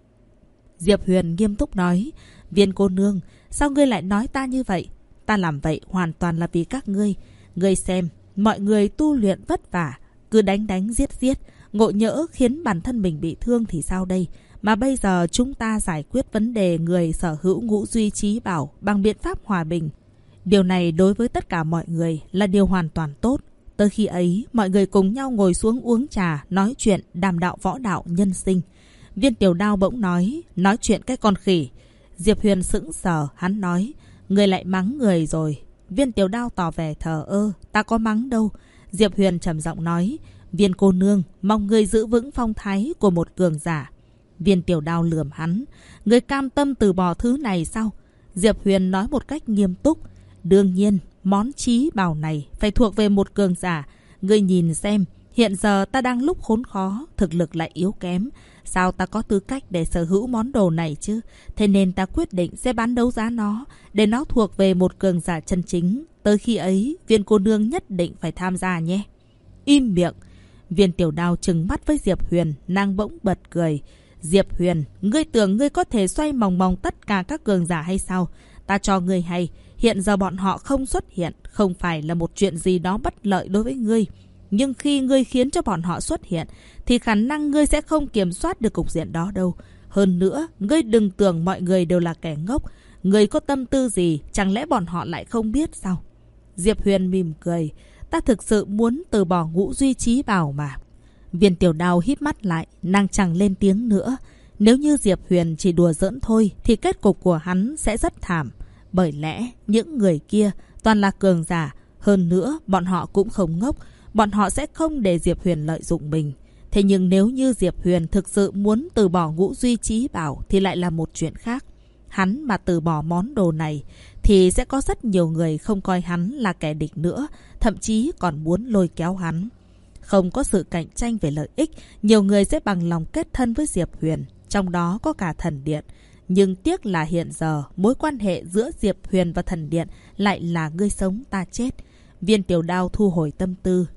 Diệp Huyền nghiêm túc nói. Viên cô nương, sao ngươi lại nói ta như vậy? Ta làm vậy hoàn toàn là vì các ngươi. Ngươi xem, mọi người tu luyện vất vả, cứ đánh giết giết, ngộ nhỡ khiến bản thân mình bị thương thì sao đây? Mà bây giờ chúng ta giải quyết vấn đề người sở hữu ngũ duy trí bảo bằng biện pháp hòa bình. Điều này đối với tất cả mọi người là điều hoàn toàn tốt. Tới khi ấy, mọi người cùng nhau ngồi xuống uống trà, nói chuyện, đàm đạo võ đạo nhân sinh. Viên Tiểu Đao bỗng nói chuyện cái con khỉ. Diệp Huyền sững sờ, hắn nói, người lại mắng người rồi. Viên Tiểu Đao tỏ vẻ thờ ơ, ta có mắng đâu. Diệp Huyền trầm giọng nói, Viên cô nương, mong người giữ vững phong thái của một cường giả. Viên Tiểu Đao lườm hắn, người cam tâm từ bỏ thứ này sao? Diệp Huyền nói một cách nghiêm túc, đương nhiên, món trí bảo này phải thuộc về một cường giả. Ngươi nhìn xem, hiện giờ ta đang lúc khốn khó, thực lực lại yếu kém. Sao ta có tư cách để sở hữu món đồ này chứ? Thế nên ta quyết định sẽ bán đấu giá nó, để nó thuộc về một cường giả chân chính. Tới khi ấy, Viên cô nương nhất định phải tham gia nhé. Im miệng. Viên Tiểu Đao trừng mắt với Diệp Huyền, nàng bỗng bật cười. Diệp Huyền, ngươi tưởng ngươi có thể xoay mòng mòng tất cả các cường giả hay sao? Ta cho ngươi hay, hiện giờ bọn họ không xuất hiện, không phải là một chuyện gì đó bất lợi đối với ngươi. Nhưng khi ngươi khiến cho bọn họ xuất hiện, thì khả năng ngươi sẽ không kiểm soát được cục diện đó đâu. Hơn nữa, ngươi đừng tưởng mọi người đều là kẻ ngốc. Ngươi có tâm tư gì, chẳng lẽ bọn họ lại không biết sao? Diệp Huyền mỉm cười. Ta thực sự muốn từ bỏ ngũ duy trí bảo mà. Viên Tiểu Đao híp mắt lại, nàng chẳng lên tiếng nữa. Nếu như Diệp Huyền chỉ đùa giỡn thôi, thì kết cục của hắn sẽ rất thảm. Bởi lẽ, những người kia toàn là cường giả. Hơn nữa, bọn họ cũng không ngốc. Bọn họ sẽ không để Diệp Huyền lợi dụng mình. Thế nhưng nếu như Diệp Huyền thực sự muốn từ bỏ ngũ duy trí bảo thì lại là một chuyện khác. Hắn mà từ bỏ món đồ này thì sẽ có rất nhiều người không coi hắn là kẻ địch nữa, thậm chí còn muốn lôi kéo hắn. Không có sự cạnh tranh về lợi ích, nhiều người sẽ bằng lòng kết thân với Diệp Huyền, trong đó có cả Thần Điện. Nhưng tiếc là hiện giờ, mối quan hệ giữa Diệp Huyền và Thần Điện lại là ngươi sống ta chết. Viên Tiểu Đao thu hồi tâm tư,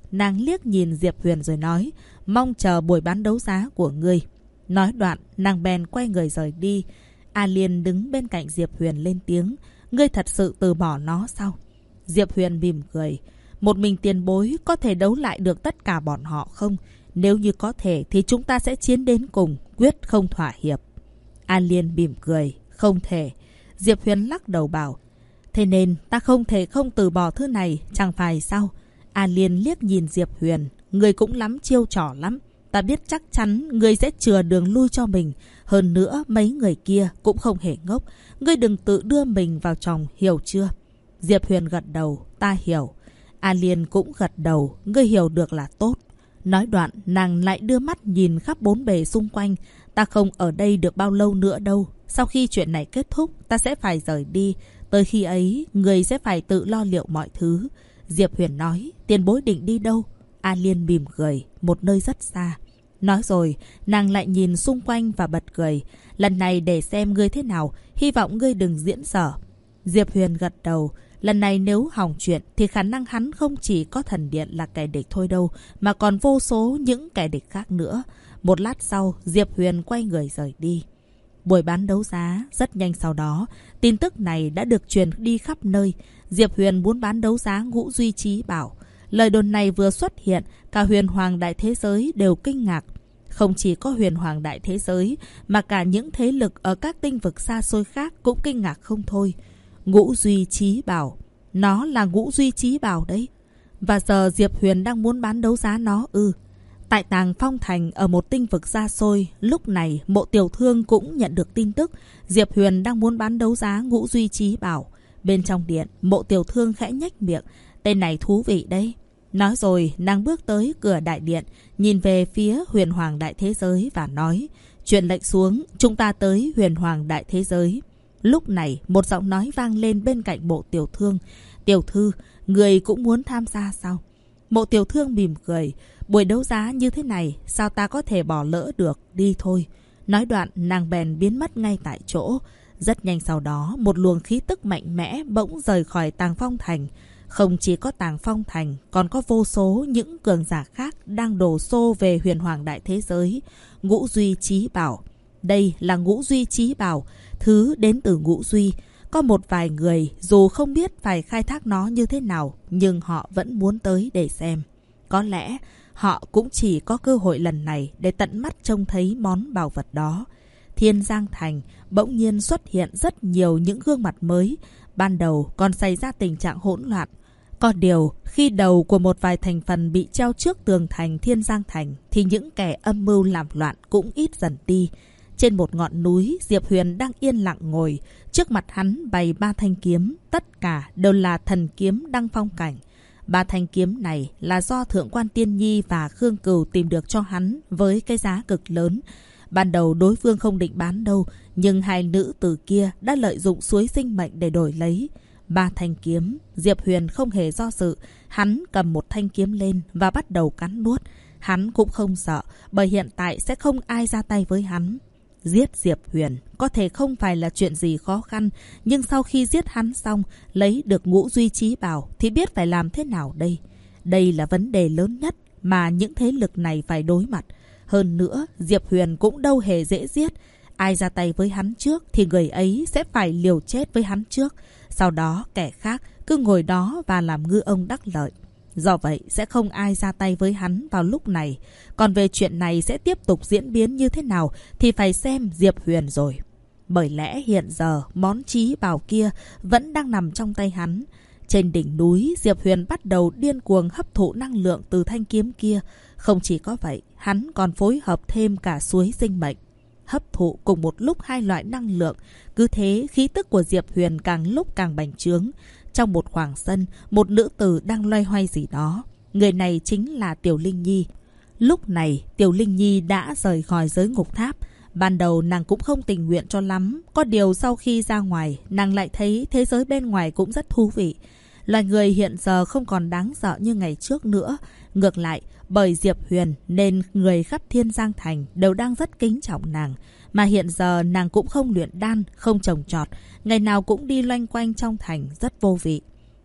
nàng liếc nhìn Diệp Huyền rồi nói, mong chờ buổi bán đấu giá của ngươi. Nói đoạn, nàng bèn quay người rời đi. A Liên đứng bên cạnh Diệp Huyền lên tiếng, ngươi thật sự từ bỏ nó sao? Diệp Huyền mỉm cười, một mình tiền bối có thể đấu lại được tất cả bọn họ không? Nếu như có thể thì chúng ta sẽ chiến đến cùng, quyết không thỏa hiệp. A Liên mỉm cười, không thể. Diệp Huyền lắc đầu bảo, thế nên ta không thể không từ bỏ thứ này, chẳng phải sao? A Liên liếc nhìn Diệp Huyền, ngươi cũng lắm chiêu trò lắm. Ta biết chắc chắn ngươi sẽ chừa đường lui cho mình. Hơn nữa mấy người kia cũng không hề ngốc. Ngươi đừng tự đưa mình vào chồng, hiểu chưa? Diệp Huyền gật đầu, ta hiểu. A Liên cũng gật đầu, ngươi hiểu được là tốt. Nói đoạn, nàng lại đưa mắt nhìn khắp bốn bề xung quanh. Ta không ở đây được bao lâu nữa đâu. Sau khi chuyện này kết thúc, ta sẽ phải rời đi. Tới khi ấy, ngươi sẽ phải tự lo liệu mọi thứ. Diệp Huyền nói, tiền bối định đi đâu? A Liên mỉm cười, một nơi rất xa. Nói rồi, nàng lại nhìn xung quanh và bật cười. Lần này để xem ngươi thế nào, hy vọng ngươi đừng diễn dở. Diệp Huyền gật đầu. Lần này nếu hỏng chuyện thì khả năng hắn không chỉ có thần điện là kẻ địch thôi đâu, mà còn vô số những kẻ địch khác nữa. Một lát sau, Diệp Huyền quay người rời đi. Buổi bán đấu giá rất nhanh sau đó, tin tức này đã được truyền đi khắp nơi. Diệp Huyền muốn bán đấu giá Ngũ Duy Chí Bảo. Lời đồn này vừa xuất hiện, cả huyền hoàng đại thế giới đều kinh ngạc. Không chỉ có huyền hoàng đại thế giới, mà cả những thế lực ở các tinh vực xa xôi khác cũng kinh ngạc không thôi. Ngũ Duy Chí Bảo. Nó là Ngũ Duy Chí Bảo đấy. Và giờ Diệp Huyền đang muốn bán đấu giá nó ư? Tại Tàng Phong Thành ở một tinh vực xa xôi, lúc này Mộ Tiểu Thương cũng nhận được tin tức Diệp Huyền đang muốn bán đấu giá Ngũ Duy Chí Bảo. Bên trong điện, Mộ Tiểu Thương khẽ nhếch miệng, tên này thú vị đấy. Nói rồi, nàng bước tới cửa đại điện, nhìn về phía huyền hoàng đại thế giới và nói, truyền lệnh xuống, chúng ta tới huyền hoàng đại thế giới. Lúc này, một giọng nói vang lên bên cạnh Mộ Tiểu Thương. Tiểu thư, người cũng muốn tham gia sao? Mộ Tiểu Thương mỉm cười, buổi đấu giá như thế này, sao ta có thể bỏ lỡ được, đi thôi. Nói đoạn, nàng bèn biến mất ngay tại chỗ. Rất nhanh sau đó, một luồng khí tức mạnh mẽ bỗng rời khỏi Tàng Phong Thành. Không chỉ có Tàng Phong Thành, còn có vô số những cường giả khác đang đổ xô về huyền hoàng đại thế giới. Ngũ Duy Chí Bảo. Đây là Ngũ Duy Chí Bảo, thứ đến từ Ngũ Duy. Có một vài người dù không biết phải khai thác nó như thế nào, nhưng họ vẫn muốn tới để xem. Có lẽ họ cũng chỉ có cơ hội lần này để tận mắt trông thấy món bảo vật đó. Thiên Giang Thành bỗng nhiên xuất hiện rất nhiều những gương mặt mới. Ban đầu còn xảy ra tình trạng hỗn loạn. Có điều, khi đầu của một vài thành phần bị treo trước tường thành Thiên Giang Thành, thì những kẻ âm mưu làm loạn cũng ít dần đi. Trên một ngọn núi, Diệp Huyền đang yên lặng ngồi. Trước mặt hắn bày 3 thanh kiếm, tất cả đều là thần kiếm đăng phong cảnh. 3 thanh kiếm này là do Thượng quan Tiên Nhi và Khương Cửu tìm được cho hắn với cái giá cực lớn. Ban đầu đối phương không định bán đâu, nhưng hai nữ tử kia đã lợi dụng suối sinh mệnh để đổi lấy. 3 thanh kiếm, Diệp Huyền không hề do dự, hắn cầm một thanh kiếm lên và bắt đầu cắn nuốt. Hắn cũng không sợ, bởi hiện tại sẽ không ai ra tay với hắn. Giết Diệp Huyền có thể không phải là chuyện gì khó khăn, nhưng sau khi giết hắn xong, lấy được Ngũ Duy Chí Bảo thì biết phải làm thế nào đây? Đây là vấn đề lớn nhất mà những thế lực này phải đối mặt. Hơn nữa, Diệp Huyền cũng đâu hề dễ giết. Ai ra tay với hắn trước thì người ấy sẽ phải liều chết với hắn trước. Sau đó kẻ khác cứ ngồi đó và làm ngư ông đắc lợi. Do vậy sẽ không ai ra tay với hắn vào lúc này. Còn về chuyện này sẽ tiếp tục diễn biến như thế nào thì phải xem Diệp Huyền rồi. Bởi lẽ hiện giờ món chí bảo kia vẫn đang nằm trong tay hắn. Trên đỉnh núi, Diệp Huyền bắt đầu điên cuồng hấp thụ năng lượng từ thanh kiếm kia. Không chỉ có vậy, hắn còn phối hợp thêm cả suối sinh mệnh. Hấp thụ cùng một lúc 2 loại năng lượng. Cứ thế, khí tức của Diệp Huyền càng lúc càng bành trướng. Trong một khoảng sân, một nữ tử đang loay hoay gì đó. Người này chính là Tiểu Linh Nhi. Lúc này, Tiểu Linh Nhi đã rời khỏi giới ngục tháp. Ban đầu nàng cũng không tình nguyện cho lắm. Có điều sau khi ra ngoài, nàng lại thấy thế giới bên ngoài cũng rất thú vị. Loài người hiện giờ không còn đáng sợ như ngày trước nữa. Ngược lại, bởi Diệp Huyền nên người khắp Thiên Giang Thành đều đang rất kính trọng nàng. Mà hiện giờ nàng cũng không luyện đan, không trồng trọt, ngày nào cũng đi loanh quanh trong thành rất vô vị.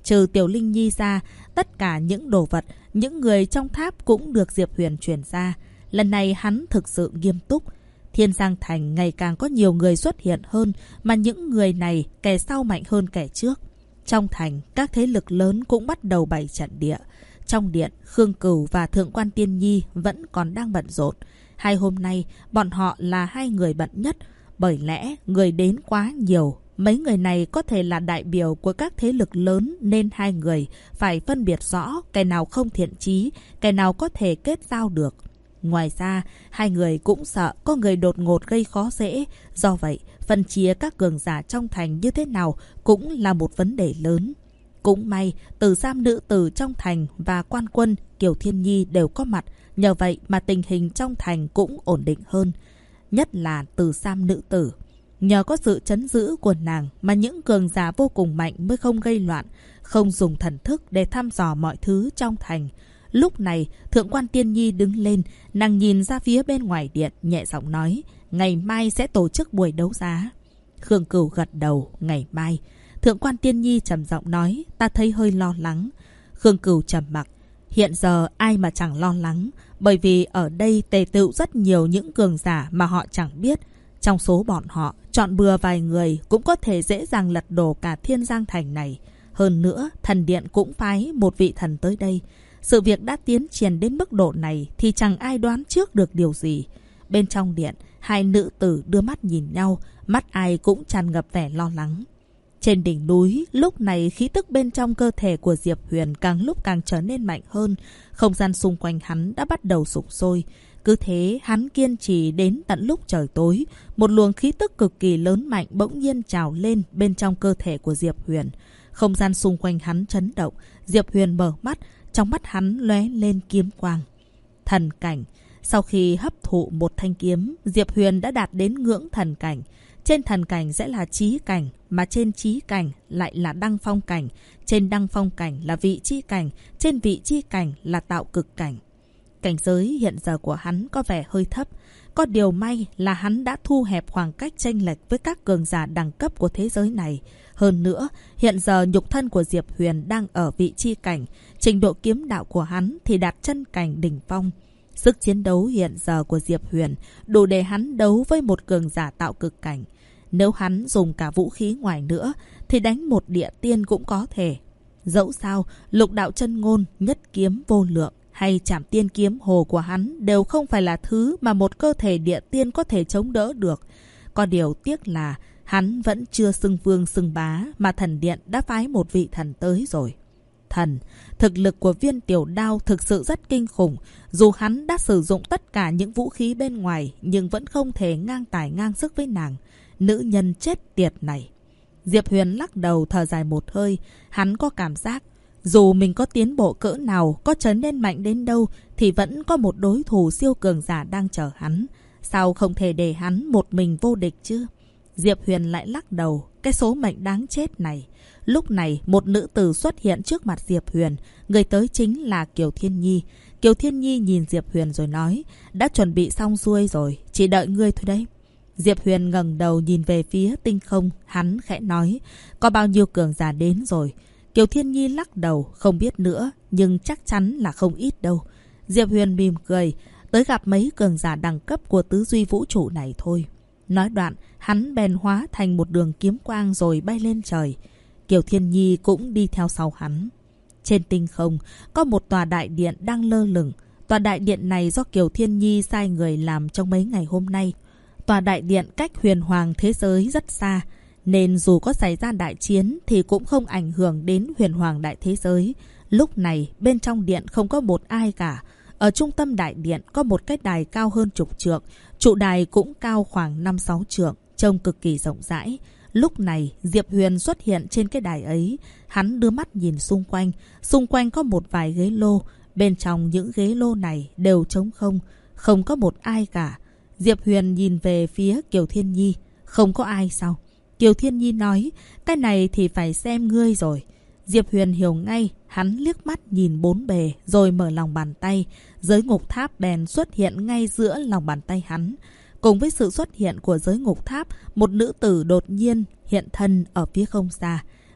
Trừ Tiểu Linh Nhi ra, tất cả những đồ vật, những người trong tháp cũng được Diệp Huyền chuyển ra. Lần này hắn thực sự nghiêm túc. Thiên Giang Thành ngày càng có nhiều người xuất hiện hơn, mà những người này kẻ sau mạnh hơn kẻ trước. Trong thành, các thế lực lớn cũng bắt đầu bày trận địa. Trong điện, Khương Cửu và Thượng quan Tiên Nhi vẫn còn đang bận rộn. Hai hôm nay, bọn họ là hai người bận nhất, bởi lẽ người đến quá nhiều. Mấy người này có thể là đại biểu của các thế lực lớn nên hai người phải phân biệt rõ cái nào không thiện chí, cái nào có thể kết giao được. Ngoài ra, hai người cũng sợ có người đột ngột gây khó dễ. Do vậy, phân chia các cường giả trong thành như thế nào cũng là một vấn đề lớn. Cũng may, Tử Giam nữ tử trong thành và quan quân Kiều Thiên Nhi đều có mặt. Nhờ vậy mà tình hình trong thành cũng ổn định hơn. Nhất là Tử Giam nữ tử. Nhờ có sự trấn giữ của nàng mà những cường giả vô cùng mạnh mới không gây loạn, không dùng thần thức để thăm dò mọi thứ trong thành. Lúc này, Thượng quan Tiên Nhi đứng lên, nàng nhìn ra phía bên ngoài điện, nhẹ giọng nói, ngày mai sẽ tổ chức buổi đấu giá. Khương Cửu gật đầu, ngày mai. Thượng quan Tiên Nhi trầm giọng nói, ta thấy hơi lo lắng. Khương Cửu trầm mặc, hiện giờ ai mà chẳng lo lắng, bởi vì ở đây tề tựu rất nhiều những cường giả mà họ chẳng biết. Trong số bọn họ, chọn bừa vài người cũng có thể dễ dàng lật đổ cả Thiên Giang Thành này. Hơn nữa, thần điện cũng phái một vị thần tới đây. Sự việc đã tiến triển đến mức độ này thì chẳng ai đoán trước được điều gì. Bên trong điện, hai nữ tử đưa mắt nhìn nhau, mắt ai cũng tràn ngập vẻ lo lắng. Trên đỉnh núi, lúc này khí tức bên trong cơ thể của Diệp Huyền càng lúc càng trở nên mạnh hơn. Không gian xung quanh hắn đã bắt đầu sục sôi. Cứ thế, hắn kiên trì đến tận lúc trời tối. Một luồng khí tức cực kỳ lớn mạnh bỗng nhiên trào lên bên trong cơ thể của Diệp Huyền. Không gian xung quanh hắn chấn động. Diệp Huyền mở mắt, trong mắt hắn lóe lên kiếm quang. Thần cảnh. Sau khi hấp thụ một thanh kiếm, Diệp Huyền đã đạt đến ngưỡng thần cảnh. Trên thần cảnh sẽ là chí cảnh, mà trên chí cảnh lại là đăng phong cảnh. Trên đăng phong cảnh là vị chi cảnh, trên vị chi cảnh là tạo cực cảnh. Cảnh giới hiện giờ của hắn có vẻ hơi thấp. Có điều may là hắn đã thu hẹp khoảng cách chênh lệch với các cường giả đẳng cấp của thế giới này. Hơn nữa, hiện giờ nhục thân của Diệp Huyền đang ở vị chi cảnh. Trình độ kiếm đạo của hắn thì đạt chân cảnh đỉnh phong. Sức chiến đấu hiện giờ của Diệp Huyền đủ để hắn đấu với một cường giả tạo cực cảnh. Nếu hắn dùng cả vũ khí ngoài nữa thì đánh một địa tiên cũng có thể. Dẫu sao, lục đạo chân ngôn, nhất kiếm vô lượng hay trảm tiên kiếm hồ của hắn đều không phải là thứ mà một cơ thể địa tiên có thể chống đỡ được. Có điều tiếc là hắn vẫn chưa xưng vương xưng bá mà thần điện đã phái một vị thần tới rồi. Thần, thực lực của Viên Tiểu Đao thực sự rất kinh khủng. Dù hắn đã sử dụng tất cả những vũ khí bên ngoài nhưng vẫn không thể ngang tài ngang sức với nàng. Nữ nhân chết tiệt này. Diệp Huyền lắc đầu thở dài một hơi. Hắn có cảm giác dù mình có tiến bộ cỡ nào, có trở nên mạnh đến đâu thì vẫn có một đối thủ siêu cường giả đang chờ hắn. Sao không thể để hắn một mình vô địch chứ? Diệp Huyền lại lắc đầu. Cái số mệnh đáng chết này. Lúc này một nữ tử xuất hiện trước mặt Diệp Huyền. Người tới chính là Kiều Thiên Nhi. Kiều Thiên Nhi nhìn Diệp Huyền rồi nói, đã chuẩn bị xong xuôi rồi, chỉ đợi ngươi thôi đấy. Diệp Huyền ngẩng đầu nhìn về phía tinh không. Hắn khẽ nói, có bao nhiêu cường giả đến rồi? Kiều Thiên Nhi lắc đầu, không biết nữa, nhưng chắc chắn là không ít đâu. Diệp Huyền mỉm cười, tới gặp mấy cường giả đẳng cấp của tứ duy vũ trụ này thôi. Nói đoạn, hắn bèn hóa thành một đường kiếm quang rồi bay lên trời. Kiều Thiên Nhi cũng đi theo sau hắn. Trên tinh không, có một tòa đại điện đang lơ lửng. Tòa đại điện này do Kiều Thiên Nhi sai người làm trong mấy ngày hôm nay. Tòa đại điện cách huyền hoàng thế giới rất xa, nên dù có xảy ra đại chiến thì cũng không ảnh hưởng đến huyền hoàng đại thế giới. Lúc này, bên trong điện không có một ai cả. Ở trung tâm đại điện có một cái đài cao hơn chục trượng. Trụ đài cũng cao khoảng 5-6 trượng, trông cực kỳ rộng rãi. Lúc này, Diệp Huyền xuất hiện trên cái đài ấy. Hắn đưa mắt nhìn xung quanh. Xung quanh có một vài ghế lô. Bên trong những ghế lô này đều trống không. Không có một ai cả. Diệp Huyền nhìn về phía Kiều Thiên Nhi. Không có ai sao? Kiều Thiên Nhi nói, cái này thì phải xem ngươi rồi. Diệp Huyền hiểu ngay. Hắn liếc mắt nhìn bốn bề rồi mở lòng bàn tay. Giới ngục tháp bèn xuất hiện ngay giữa lòng bàn tay hắn. Cùng với sự xuất hiện của giới ngục tháp, một nữ tử đột nhiên hiện thân ở phía không xa.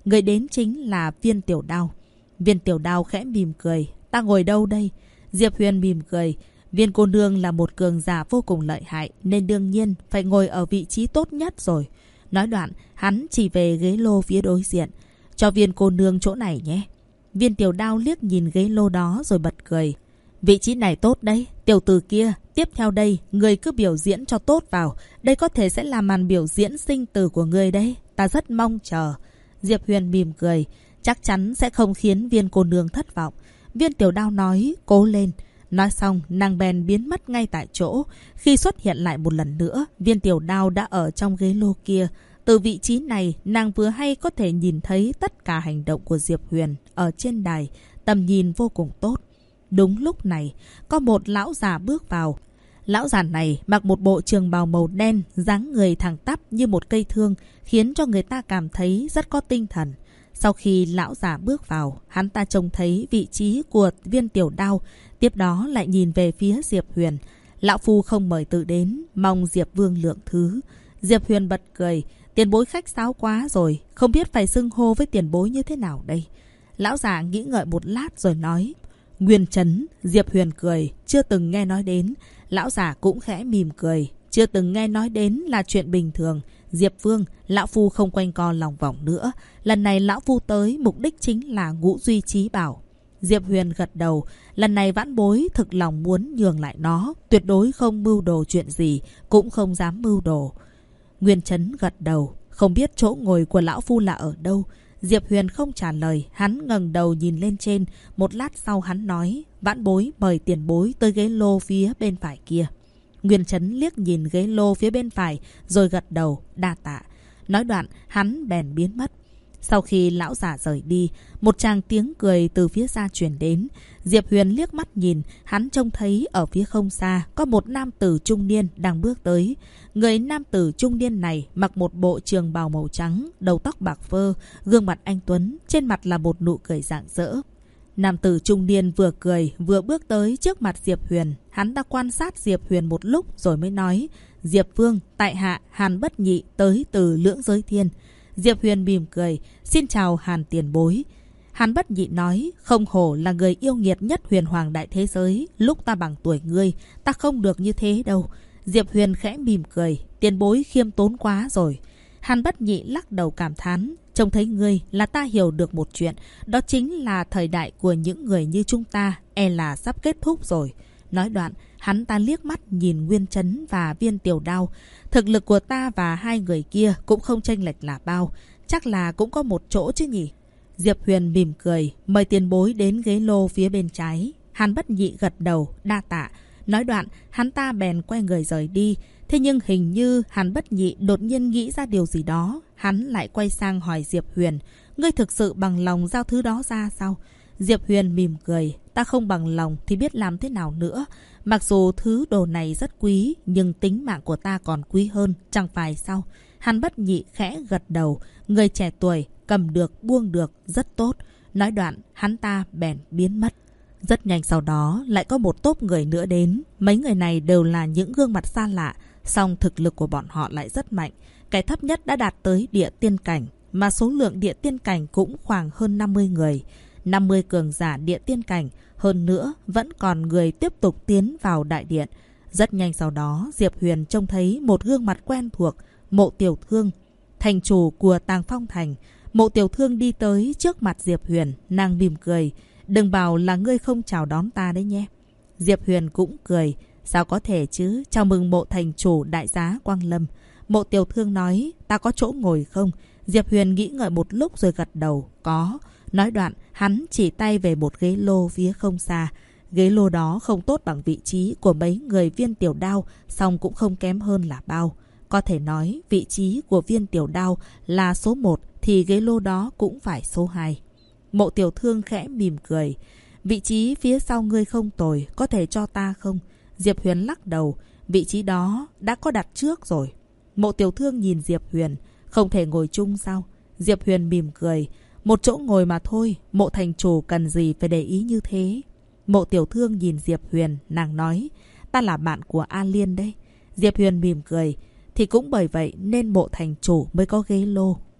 Người đến chính là Viên Tiểu Đao. Viên Tiểu Đao khẽ mỉm cười. Ta ngồi đâu đây? Diệp Huyền mỉm cười. Viên cô nương là một cường giả vô cùng lợi hại, nên đương nhiên phải ngồi ở vị trí tốt nhất rồi. Nói đoạn, hắn chỉ về ghế lô phía đối diện. Cho Viên cô nương chỗ này nhé. Viên Tiểu Đao liếc nhìn ghế lô đó rồi bật cười. Vị trí này tốt đấy. Tiểu tử kia, tiếp theo đây, người cứ biểu diễn cho tốt vào. Đây có thể sẽ là màn biểu diễn sinh tử của người đấy. Ta rất mong chờ. Diệp Huyền mỉm cười. Chắc chắn sẽ không khiến Viên cô nương thất vọng. Viên Tiểu Đao nói, cố lên. Nói xong, nàng bèn biến mất ngay tại chỗ. Khi xuất hiện lại một lần nữa, Viên Tiểu Đao đã ở trong ghế lô kia. Từ vị trí này, nàng vừa hay có thể nhìn thấy tất cả hành động của Diệp Huyền ở trên đài. Tầm nhìn vô cùng tốt. Đúng lúc này, có một lão già bước vào. Lão già này mặc một bộ trường bào màu đen, dáng người thẳng tắp như một cây thương, khiến cho người ta cảm thấy rất có tinh thần. Sau khi lão già bước vào, hắn ta trông thấy vị trí của Viên Tiểu Đao, tiếp đó lại nhìn về phía Diệp Huyền. Lão phu không mời tự đến, mong Diệp Vương lượng thứ. Diệp Huyền bật cười, tiền bối khách sáo quá rồi, không biết phải xưng hô với tiền bối như thế nào đây. Lão già nghĩ ngợi một lát rồi nói, Nguyên Trấn. Diệp Huyền cười, chưa từng nghe nói đến. Lão già cũng khẽ mỉm cười, chưa từng nghe nói đến là chuyện bình thường. Diệp Vương, lão phu không quanh co lòng vòng nữa. Lần này lão phu tới mục đích chính là Ngũ Duy Chí Bảo. Diệp Huyền gật đầu. Lần này vãn bối thực lòng muốn nhường lại nó. Tuyệt đối không mưu đồ chuyện gì, cũng không dám mưu đồ. Nguyên Trấn gật đầu. Không biết chỗ ngồi của lão phu là ở đâu. Diệp Huyền không trả lời. Hắn ngẩng đầu nhìn lên trên. Một lát sau hắn nói, vãn bối mời tiền bối tới ghế lô phía bên phải kia. Nguyên Trấn liếc nhìn ghế lô phía bên phải rồi gật đầu, đa tạ. Nói đoạn, hắn bèn biến mất. Sau khi lão già rời đi, một tràng tiếng cười từ phía xa truyền đến. Diệp Huyền liếc mắt nhìn, hắn trông thấy ở phía không xa có một nam tử trung niên đang bước tới. Người nam tử trung niên này mặc một bộ trường bào màu trắng, đầu tóc bạc phơ, gương mặt anh tuấn, trên mặt là một nụ cười rạng rỡ. Nam tử trung niên vừa cười vừa bước tới trước mặt Diệp Huyền. Hắn đã quan sát Diệp Huyền một lúc rồi mới nói, Diệp Vương, tại hạ Hàn Bất Nhị tới từ Lưỡng Giới Thiên. Diệp Huyền mỉm cười, xin chào Hàn tiền bối. Hàn Bất Nhị nói, không hổ là người yêu nghiệt nhất huyền hoàng đại thế giới. Lúc ta bằng tuổi ngươi, ta không được như thế đâu. Diệp Huyền khẽ mỉm cười, tiền bối khiêm tốn quá rồi. Hàn Bất Nhị lắc đầu cảm thán, trông thấy ngươi là ta hiểu được một chuyện, đó chính là thời đại của những người như chúng ta e là sắp kết thúc rồi. Nói đoạn, hắn ta liếc mắt nhìn Nguyên Trấn và Viên Tiểu Đao. Thực lực của ta và hai người kia cũng không chênh lệch là bao, chắc là cũng có một chỗ chứ nhỉ. Diệp Huyền mỉm cười, mời tiền bối đến ghế lô phía bên trái. Hàn Bất Nhị gật đầu, đa tạ. Nói đoạn, hắn ta bèn quay người rời đi. Thế nhưng hình như Hàn Bất Nhị đột nhiên nghĩ ra điều gì đó. Hắn lại quay sang hỏi Diệp Huyền, ngươi thực sự bằng lòng giao thứ đó ra sao? Diệp Huyền mỉm cười, ta không bằng lòng thì biết làm thế nào nữa. Mặc dù thứ đồ này rất quý, nhưng tính mạng của ta còn quý hơn, chẳng phải sao? Hàn Bất Nhị khẽ gật đầu, người trẻ tuổi, cầm được, buông được, rất tốt. Nói đoạn, hắn ta bèn biến mất. Rất nhanh sau đó, lại có một tốp người nữa đến. Mấy người này đều là những gương mặt xa lạ, song thực lực của bọn họ lại rất mạnh. Cái thấp nhất đã đạt tới địa tiên cảnh, mà số lượng địa tiên cảnh cũng khoảng hơn 50 người. 50 cường giả địa tiên cảnh, hơn nữa vẫn còn người tiếp tục tiến vào đại điện. Rất nhanh sau đó, Diệp Huyền trông thấy một gương mặt quen thuộc, Mộ Tiểu Thương, thành chủ của Tàng Phong Thành. Mộ Tiểu Thương đi tới trước mặt Diệp Huyền, nàng mỉm cười, đừng bảo là ngươi không chào đón ta đấy nhé. Diệp Huyền cũng cười, sao có thể chứ, chào mừng Mộ thành chủ đại giá Quang Lâm. Mộ Tiểu Thương nói, ta có chỗ ngồi không? Diệp Huyền nghĩ ngợi một lúc rồi gật đầu, có. Nói đoạn, hắn chỉ tay về một ghế lô phía không xa. Ghế lô đó không tốt bằng vị trí của mấy người Viên Tiểu Đao, song cũng không kém hơn là bao. Có thể nói, vị trí của Viên Tiểu Đao là số 1, thì ghế lô đó cũng phải số 2. Mộ Tiểu Thương khẽ mỉm cười. Vị trí phía sau ngươi không tồi, có thể cho ta không? Diệp Huyền lắc đầu, vị trí đó đã có đặt trước rồi. Mộ Tiểu Thương nhìn Diệp Huyền, không thể ngồi chung sao? Diệp Huyền mỉm cười, một chỗ ngồi mà thôi, Mộ thành chủ cần gì phải để ý như thế? Mộ Tiểu Thương nhìn Diệp Huyền, nàng nói, ta là bạn của A Liên đấy. Diệp Huyền mỉm cười, thì cũng bởi vậy nên Mộ thành chủ mới có ghế lô.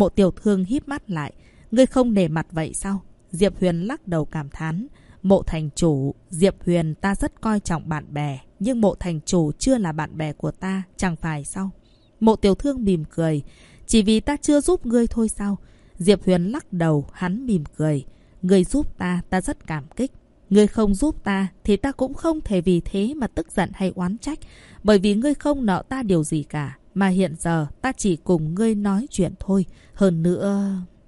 Mộ Tiểu Thương híp mắt lại. Ngươi không nể mặt vậy sao? Diệp Huyền lắc đầu cảm thán. Mộ thành chủ, Diệp Huyền ta rất coi trọng bạn bè, nhưng mộ thành chủ chưa là bạn bè của ta, chẳng phải sao? Mộ Tiểu Thương mỉm cười. Chỉ vì ta chưa giúp ngươi thôi sao? Diệp Huyền lắc đầu, hắn mỉm cười. Ngươi giúp ta, ta rất cảm kích. Ngươi không giúp ta, thì ta cũng không thể vì thế mà tức giận hay oán trách. Bởi vì ngươi không nợ ta điều gì cả. Mà hiện giờ, ta chỉ cùng ngươi nói chuyện thôi. Hơn nữa...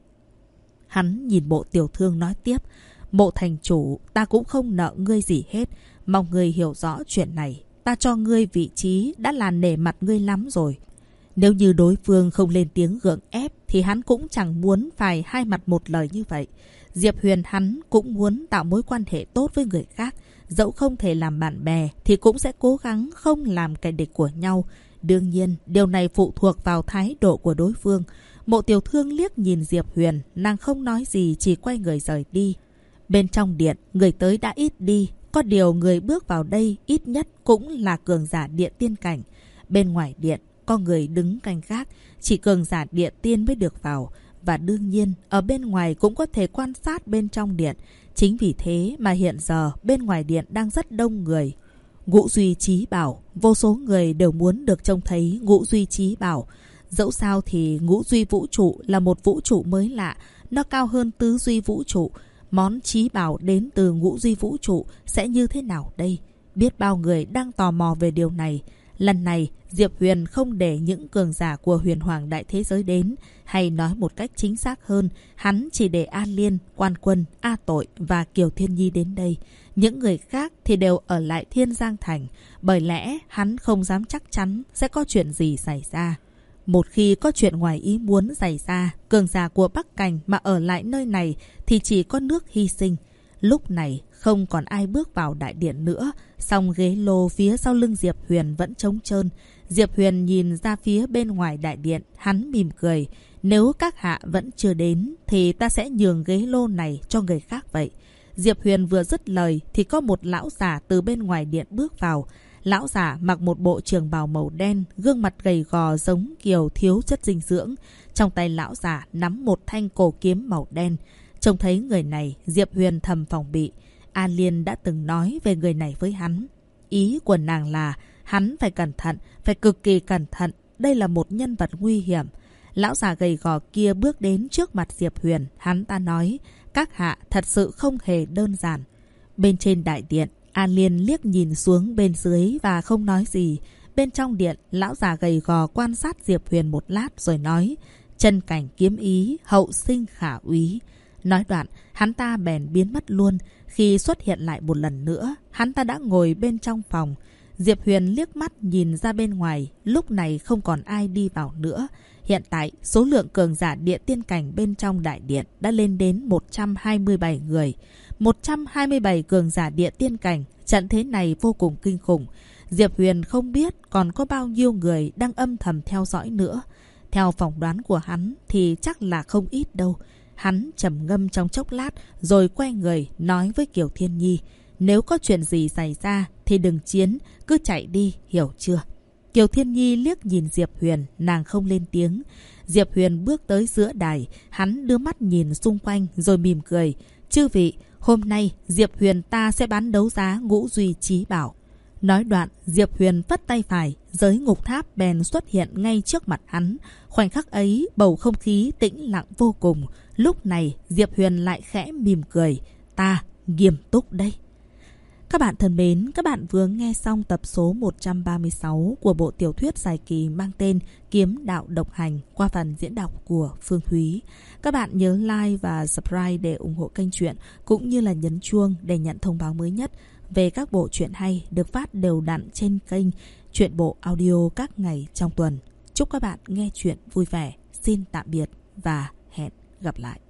Hắn nhìn Mộ Tiểu Thương nói tiếp. Mộ thành chủ, ta cũng không nợ ngươi gì hết. Mong ngươi hiểu rõ chuyện này. Ta cho ngươi vị trí đã là nể mặt ngươi lắm rồi. Nếu như đối phương không lên tiếng gượng ép thì hắn cũng chẳng muốn phải hai mặt một lời như vậy. Diệp Huyền hắn cũng muốn tạo mối quan hệ tốt với người khác. Dẫu không thể làm bạn bè thì cũng sẽ cố gắng không làm kẻ địch của nhau. Đương nhiên, điều này phụ thuộc vào thái độ của đối phương. Mộ Tiểu Thương liếc nhìn Diệp Huyền, nàng không nói gì, chỉ quay người rời đi. Bên trong điện, người tới đã ít đi. Có điều người bước vào đây ít nhất cũng là cường giả địa tiên cảnh. Bên ngoài điện, có người đứng canh gác, chỉ cường giả địa tiên mới được vào. Và đương nhiên, ở bên ngoài cũng có thể quan sát bên trong điện. Chính vì thế mà hiện giờ bên ngoài điện đang rất đông người. Ngũ Duy Chí Bảo, vô số người đều muốn được trông thấy Ngũ Duy Chí Bảo. Dẫu sao thì Ngũ Duy Vũ Trụ là một vũ trụ mới lạ, nó cao hơn Tứ Duy Vũ Trụ. Món chí bảo đến từ Ngũ Duy Vũ Trụ sẽ như thế nào đây? Biết bao người đang tò mò về điều này. Lần này, Diệp Huyền không để những cường giả của huyền hoàng đại thế giới đến. Hay nói một cách chính xác hơn, hắn chỉ để An Liên, Quan Quân, A Tội và Kiều Thiên Nhi đến đây. Những người khác thì đều ở lại Thiên Giang Thành. Bởi lẽ hắn không dám chắc chắn sẽ có chuyện gì xảy ra. Một khi có chuyện ngoài ý muốn xảy ra, cường giả của Bắc Cảnh mà ở lại nơi này thì chỉ có nước hy sinh. Lúc này không còn ai bước vào đại điện nữa, song ghế lô phía sau lưng Diệp Huyền vẫn trống trơn. Diệp Huyền nhìn ra phía bên ngoài đại điện, hắn mỉm cười. Nếu các hạ vẫn chưa đến thì ta sẽ nhường ghế lô này cho người khác vậy. Diệp Huyền vừa dứt lời thì có một lão giả từ bên ngoài điện bước vào. Lão giả mặc một bộ trường bào màu đen, gương mặt gầy gò giống kiểu thiếu chất dinh dưỡng. Trong tay lão giả nắm một thanh cổ kiếm màu đen. Trông thấy người này, Diệp Huyền thầm phòng bị. An Liên đã từng nói về người này với hắn. Ý của nàng là hắn phải cẩn thận, phải cực kỳ cẩn thận. Đây là một nhân vật nguy hiểm. Lão già gầy gò kia bước đến trước mặt Diệp Huyền. Hắn ta nói, các hạ thật sự không hề đơn giản. Bên trên đại điện, An Liên liếc nhìn xuống bên dưới và không nói gì. Bên trong điện, lão già gầy gò quan sát Diệp Huyền một lát rồi nói, chân cảnh kiếm ý, hậu sinh khả úy. Nói đoạn, hắn ta bèn biến mất luôn. Khi xuất hiện lại một lần nữa, hắn ta đã ngồi bên trong phòng. Diệp Huyền liếc mắt nhìn ra bên ngoài, lúc này không còn ai đi vào nữa. Hiện tại, số lượng cường giả địa tiên cảnh bên trong đại điện đã lên đến 127 người. 127 cường giả địa tiên cảnh, trận thế này vô cùng kinh khủng. Diệp Huyền không biết còn có bao nhiêu người đang âm thầm theo dõi nữa. Theo phỏng đoán của hắn thì chắc là không ít đâu. Hắn trầm ngâm trong chốc lát rồi quay người nói với Kiều Thiên Nhi, nếu có chuyện gì xảy ra thì đừng chiến, cứ chạy đi, hiểu chưa? Kiều Thiên Nhi liếc nhìn Diệp Huyền, nàng không lên tiếng. Diệp Huyền bước tới giữa đài, hắn đưa mắt nhìn xung quanh rồi mỉm cười. Chư vị, hôm nay Diệp Huyền ta sẽ bán đấu giá Ngũ Duy Chí Bảo. Nói đoạn, Diệp Huyền phất tay phải, giới ngục tháp bèn xuất hiện ngay trước mặt hắn. Khoảnh khắc ấy, bầu không khí tĩnh lặng vô cùng. Lúc này, Diệp Huyền lại khẽ mỉm cười. Ta nghiêm túc đây. Các bạn thân mến, các bạn vừa nghe xong tập số 136 của bộ tiểu thuyết dài kỳ mang tên Kiếm Đạo Độc Hành qua phần diễn đọc của Phương Thúy. Các bạn nhớ like và subscribe để ủng hộ kênh truyện, cũng như là nhấn chuông để nhận thông báo mới nhất về các bộ truyện hay được phát đều đặn trên kênh Truyện Bộ Audio các ngày trong tuần. Chúc các bạn nghe truyện vui vẻ. Xin tạm biệt và hẹn gặp lại.